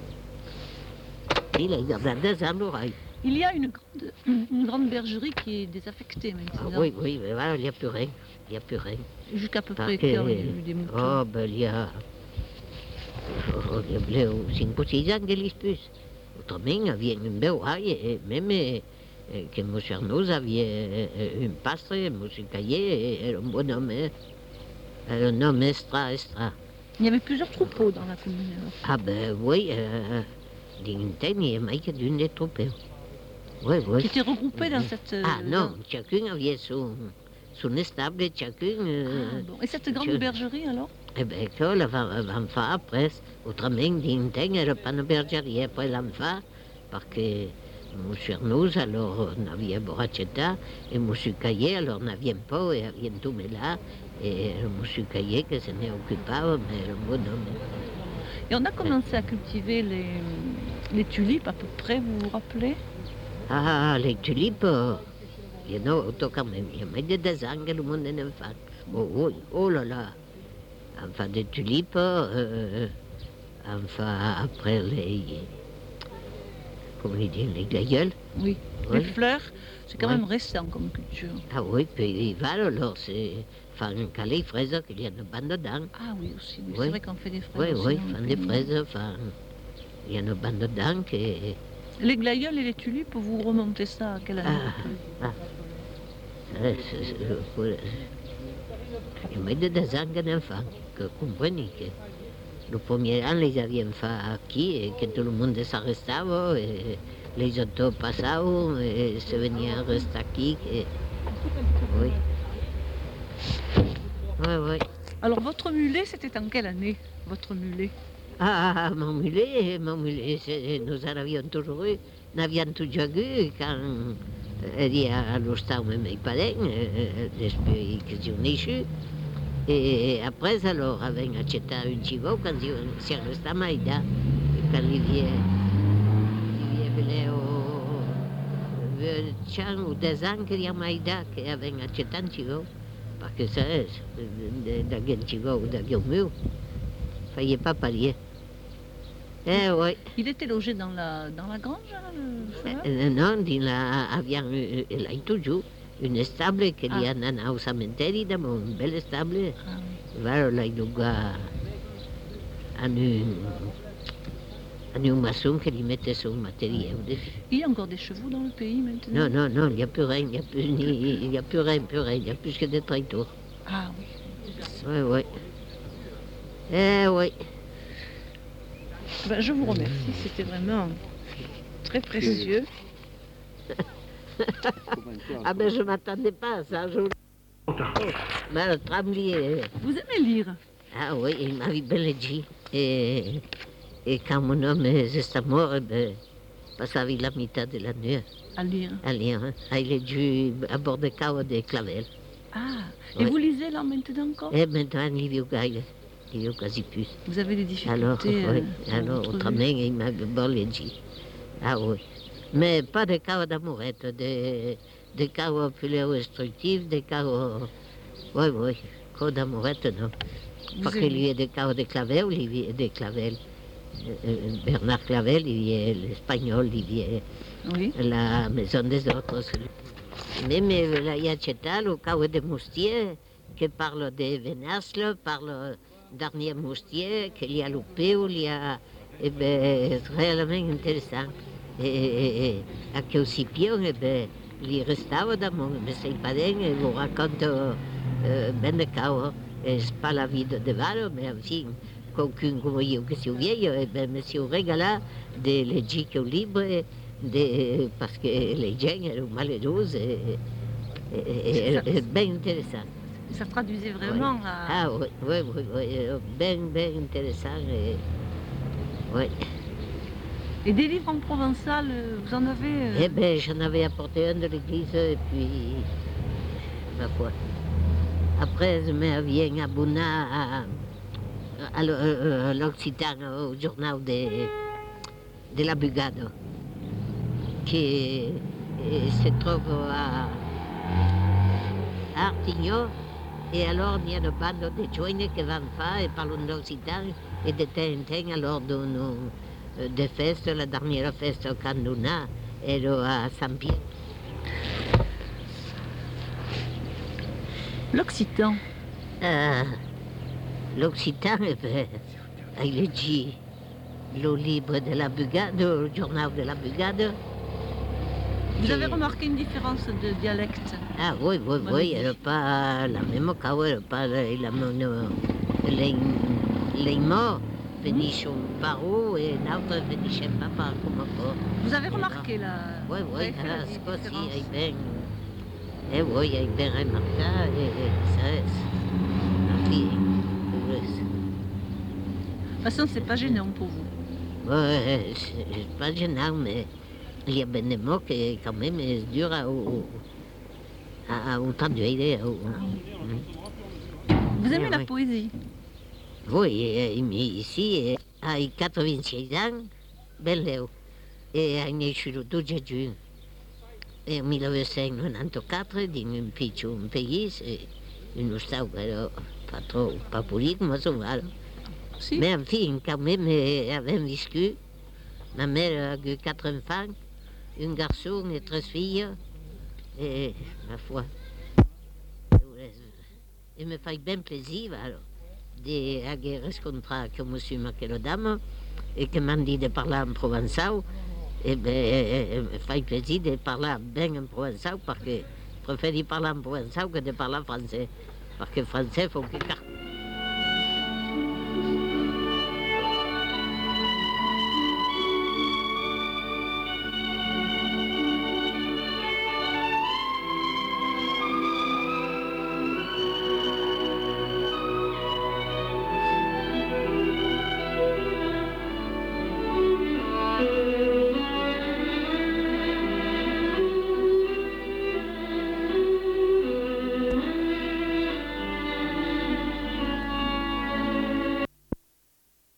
Il a gardé deux ans l'oreille. Il y a une grande, une grande bergerie qui est désaffectée Ah, maintenant. oui, oui, mais voilà, il n'y a plus rien. Il n'y a plus rien. Jusqu'à peu Parce près que- quand il y a eu des moutons. Oh, ben il y a... Oh, il y a bleu, cinq ou six ans que les plus. Autrement, il y avait une belle oreille, et même eh, eh, que M. Arnaud avait eh, un pastre, M. Caillé, era un bon homme. eh. Era un homme extra, extra. Il y avait plusieurs troupeaux dans la commune. alors. Ah ben oui, euh, d'inten, il y a mai que d'une des troupes. Oui, oui. Qui étaient regroupés dans cette... euh, Ah non, dans- chacun avait son, son estable, chacun... euh, Ah, bon. Et cette grande je- bergerie alors? Eh bien, que la van, van faire après, autrement, d'inten, il n'y avait pas de bergerie après l'enfant, parce que M. Arnaud, alors, on avait borracheta, et M. Caillé, alors, n'avait pas, et avait tout mis là, et M. Caillé, qui s'en est occupé, mais un bon homme. Et on a commencé à cultiver les, les tulipes à peu près, vous vous rappelez? Ah, les tulipes, euh, il y en a autant quand même. Il y a même des ans que le monde en fait. Oh, oh, oh là là. Enfin, des tulipes, euh, enfin, après les. Comment on dit, les glaïeuls. Oui. Ouais. Les fleurs, c'est quand Ouais. même récent comme culture. Ah oui, puis ils valent alors, c'est. Enfin, quand les fraises, qu'il y en a pas dedans. Ah oui, aussi, oui. Oui. C'est vrai qu'on fait des fraises Oui, aussi oui, dans le enfin, des pays. fraises, enfin. Il y en a pas dedans qui. Les glaïeuls et les tulipes, vous remontez ça à quelle année? Ah, ah. C'est- c'est- c'est- euh, Il y a des ans qu'un enfant, que comprenez que. Le premier an, les avions fait aquí, et que tout le monde s'arrêtava, et les autos passaven, et se venaient rester aquí. Et... Oui. Oui, oui. Alors, votre mulet, c'était en quelle année, votre mulet? Ah, mon mulet, mon mulet, c'est- nous en avions toujours eu. Nous avions toujours eu quand il y a l'hostal de mes parents, euh, depuis que je suis. Et après, alors, avec acheté un chivo, quand si resta à Maïda, quand Olivier, Olivier venait au cent ou deux ans qu'il y a Maïda, qui avait acheté un chivo, parce que ça, d'un chivo ou d'un mur, il ne fallait pas palier. Eh oui. Il était logé dans la, dans la grange, hein, le cheval? Euh, non, il a, aviam, il a toujours une stable qu'il y a ah. Au cementeri, un bel stable. Ah oui. Voilà, là, il y a un, un maçon qui lui mettait son matériel. Il y a encore des chevaux dans le pays maintenant? Non, non, non, il n'y a plus rien, il n'y a plus, ni, il y a plus rien, plus rien, il n'y a plus que des traiteurs. Ah oui. Oui, oui. Eh oui. Ben, je vous remercie, c'était vraiment très précieux. Ah ben je ne m'attendais pas à ça. Je... Oh, ben, le tramlier. Vous aimez lire? Ah oui, il m'avait bien dit. Et, et quand mon homme est mort, eh ben, passait la mitad de la nuit. À lire? À lire. Hein. Ah, il est dû à bord de cao de Clavel. Ah, et oui. Vous lisez là maintenant encore? Et maintenant, il vit au gaille. Il vit quasi plus. Vous avez des difficultés? Alors, euh, oui. Alors autrement, il m'a bien dit. Ah oui. Mais pas de cao d'amourette, des de cao plus restrictifs, des cao... Oui, oui, cao d'amourette, non. Vous Parce qu'il y a des cao de Clavel, il y a des Clavel. Euh, Bernard Clavel, il y a l'espagnol, il y a oui. La maison des autres. Même là, il y a Chetal, au cao de Moustier, qui parle de Vénasle, parle dernier Moustier, qu'il y a Loupéo, il y a... Eh bien, c'est réellement intéressant. Et à Caucipion, eh bien, il restava dans mon mes parents et vous raconte euh, ben de cao. C'est pas la vie de Valo, mais enfin, quelqu'un comme yo que si vieille, eh bien, me suis régalé de légir au libre, de, parce que les gens étaient malheureux et, et, et, et bien intéressant. Ça traduisait vraiment oui. à... Ah oui, oui, oui, oui, bien, bien intéressant. Et, oui. Et des livres en provençal, vous en avez euh... Eh bien, j'en avais apporté un de l'église, et puis, ma foi. Après, je me viens abonné à, à, à l'Occitan, au journal de, de la Bugado, qui se trouve à, à Artignon. Et alors, il y a une bande de jeunes qui vont faire et parlent d'Occitan, et de temps en temps, alors, nous... de festa, la dernière festa au Canduna era à Saint-Pierre. L'Occitan. Euh, L'Occitan, eh ben, il est dit le livre de la Bugade, le journal de la Bugade. Vous avez remarqué une différence de dialecte? Ah oui, oui, oui, oui, elle n'est pas la même cao, elle n'est pas la même... Les, les mots venissent par où et l'autre venissent pas par comment pas. Vous avez remarqué la... Oui, oui, ah, c'est quoi si, il bien... Eh oui, il bien remarqué, et ça est... De toute façon, c'est pas gênant pour vous? Oui, c'est pas gênant, mais il y a bien des mots qui, quand même, c'est dur à... à, à traduire. Vous aimez la poésie? Oui, ici, ha quatre-vingt-seize ans, ben leu, e ha nascut el dotze de juny. En mil nou-cents noranta-quatre, dins un pitjor país, un hostal, però pas trop, pas bonic, mais on Si. Mais enfin, quand même, avem viscut. Ma mère a eu quatre enfants, un garçon et trois filles, et ma foi, il me fait bien plaisir alors, d'avoir rencontré que monsieur Maquelle Dame et que m'ont dit de parler en provençal. Et bien, il me fait plaisir de parler bien en provençal parce que je préfère parler en provençal que de parler français. Parce que français, il faut que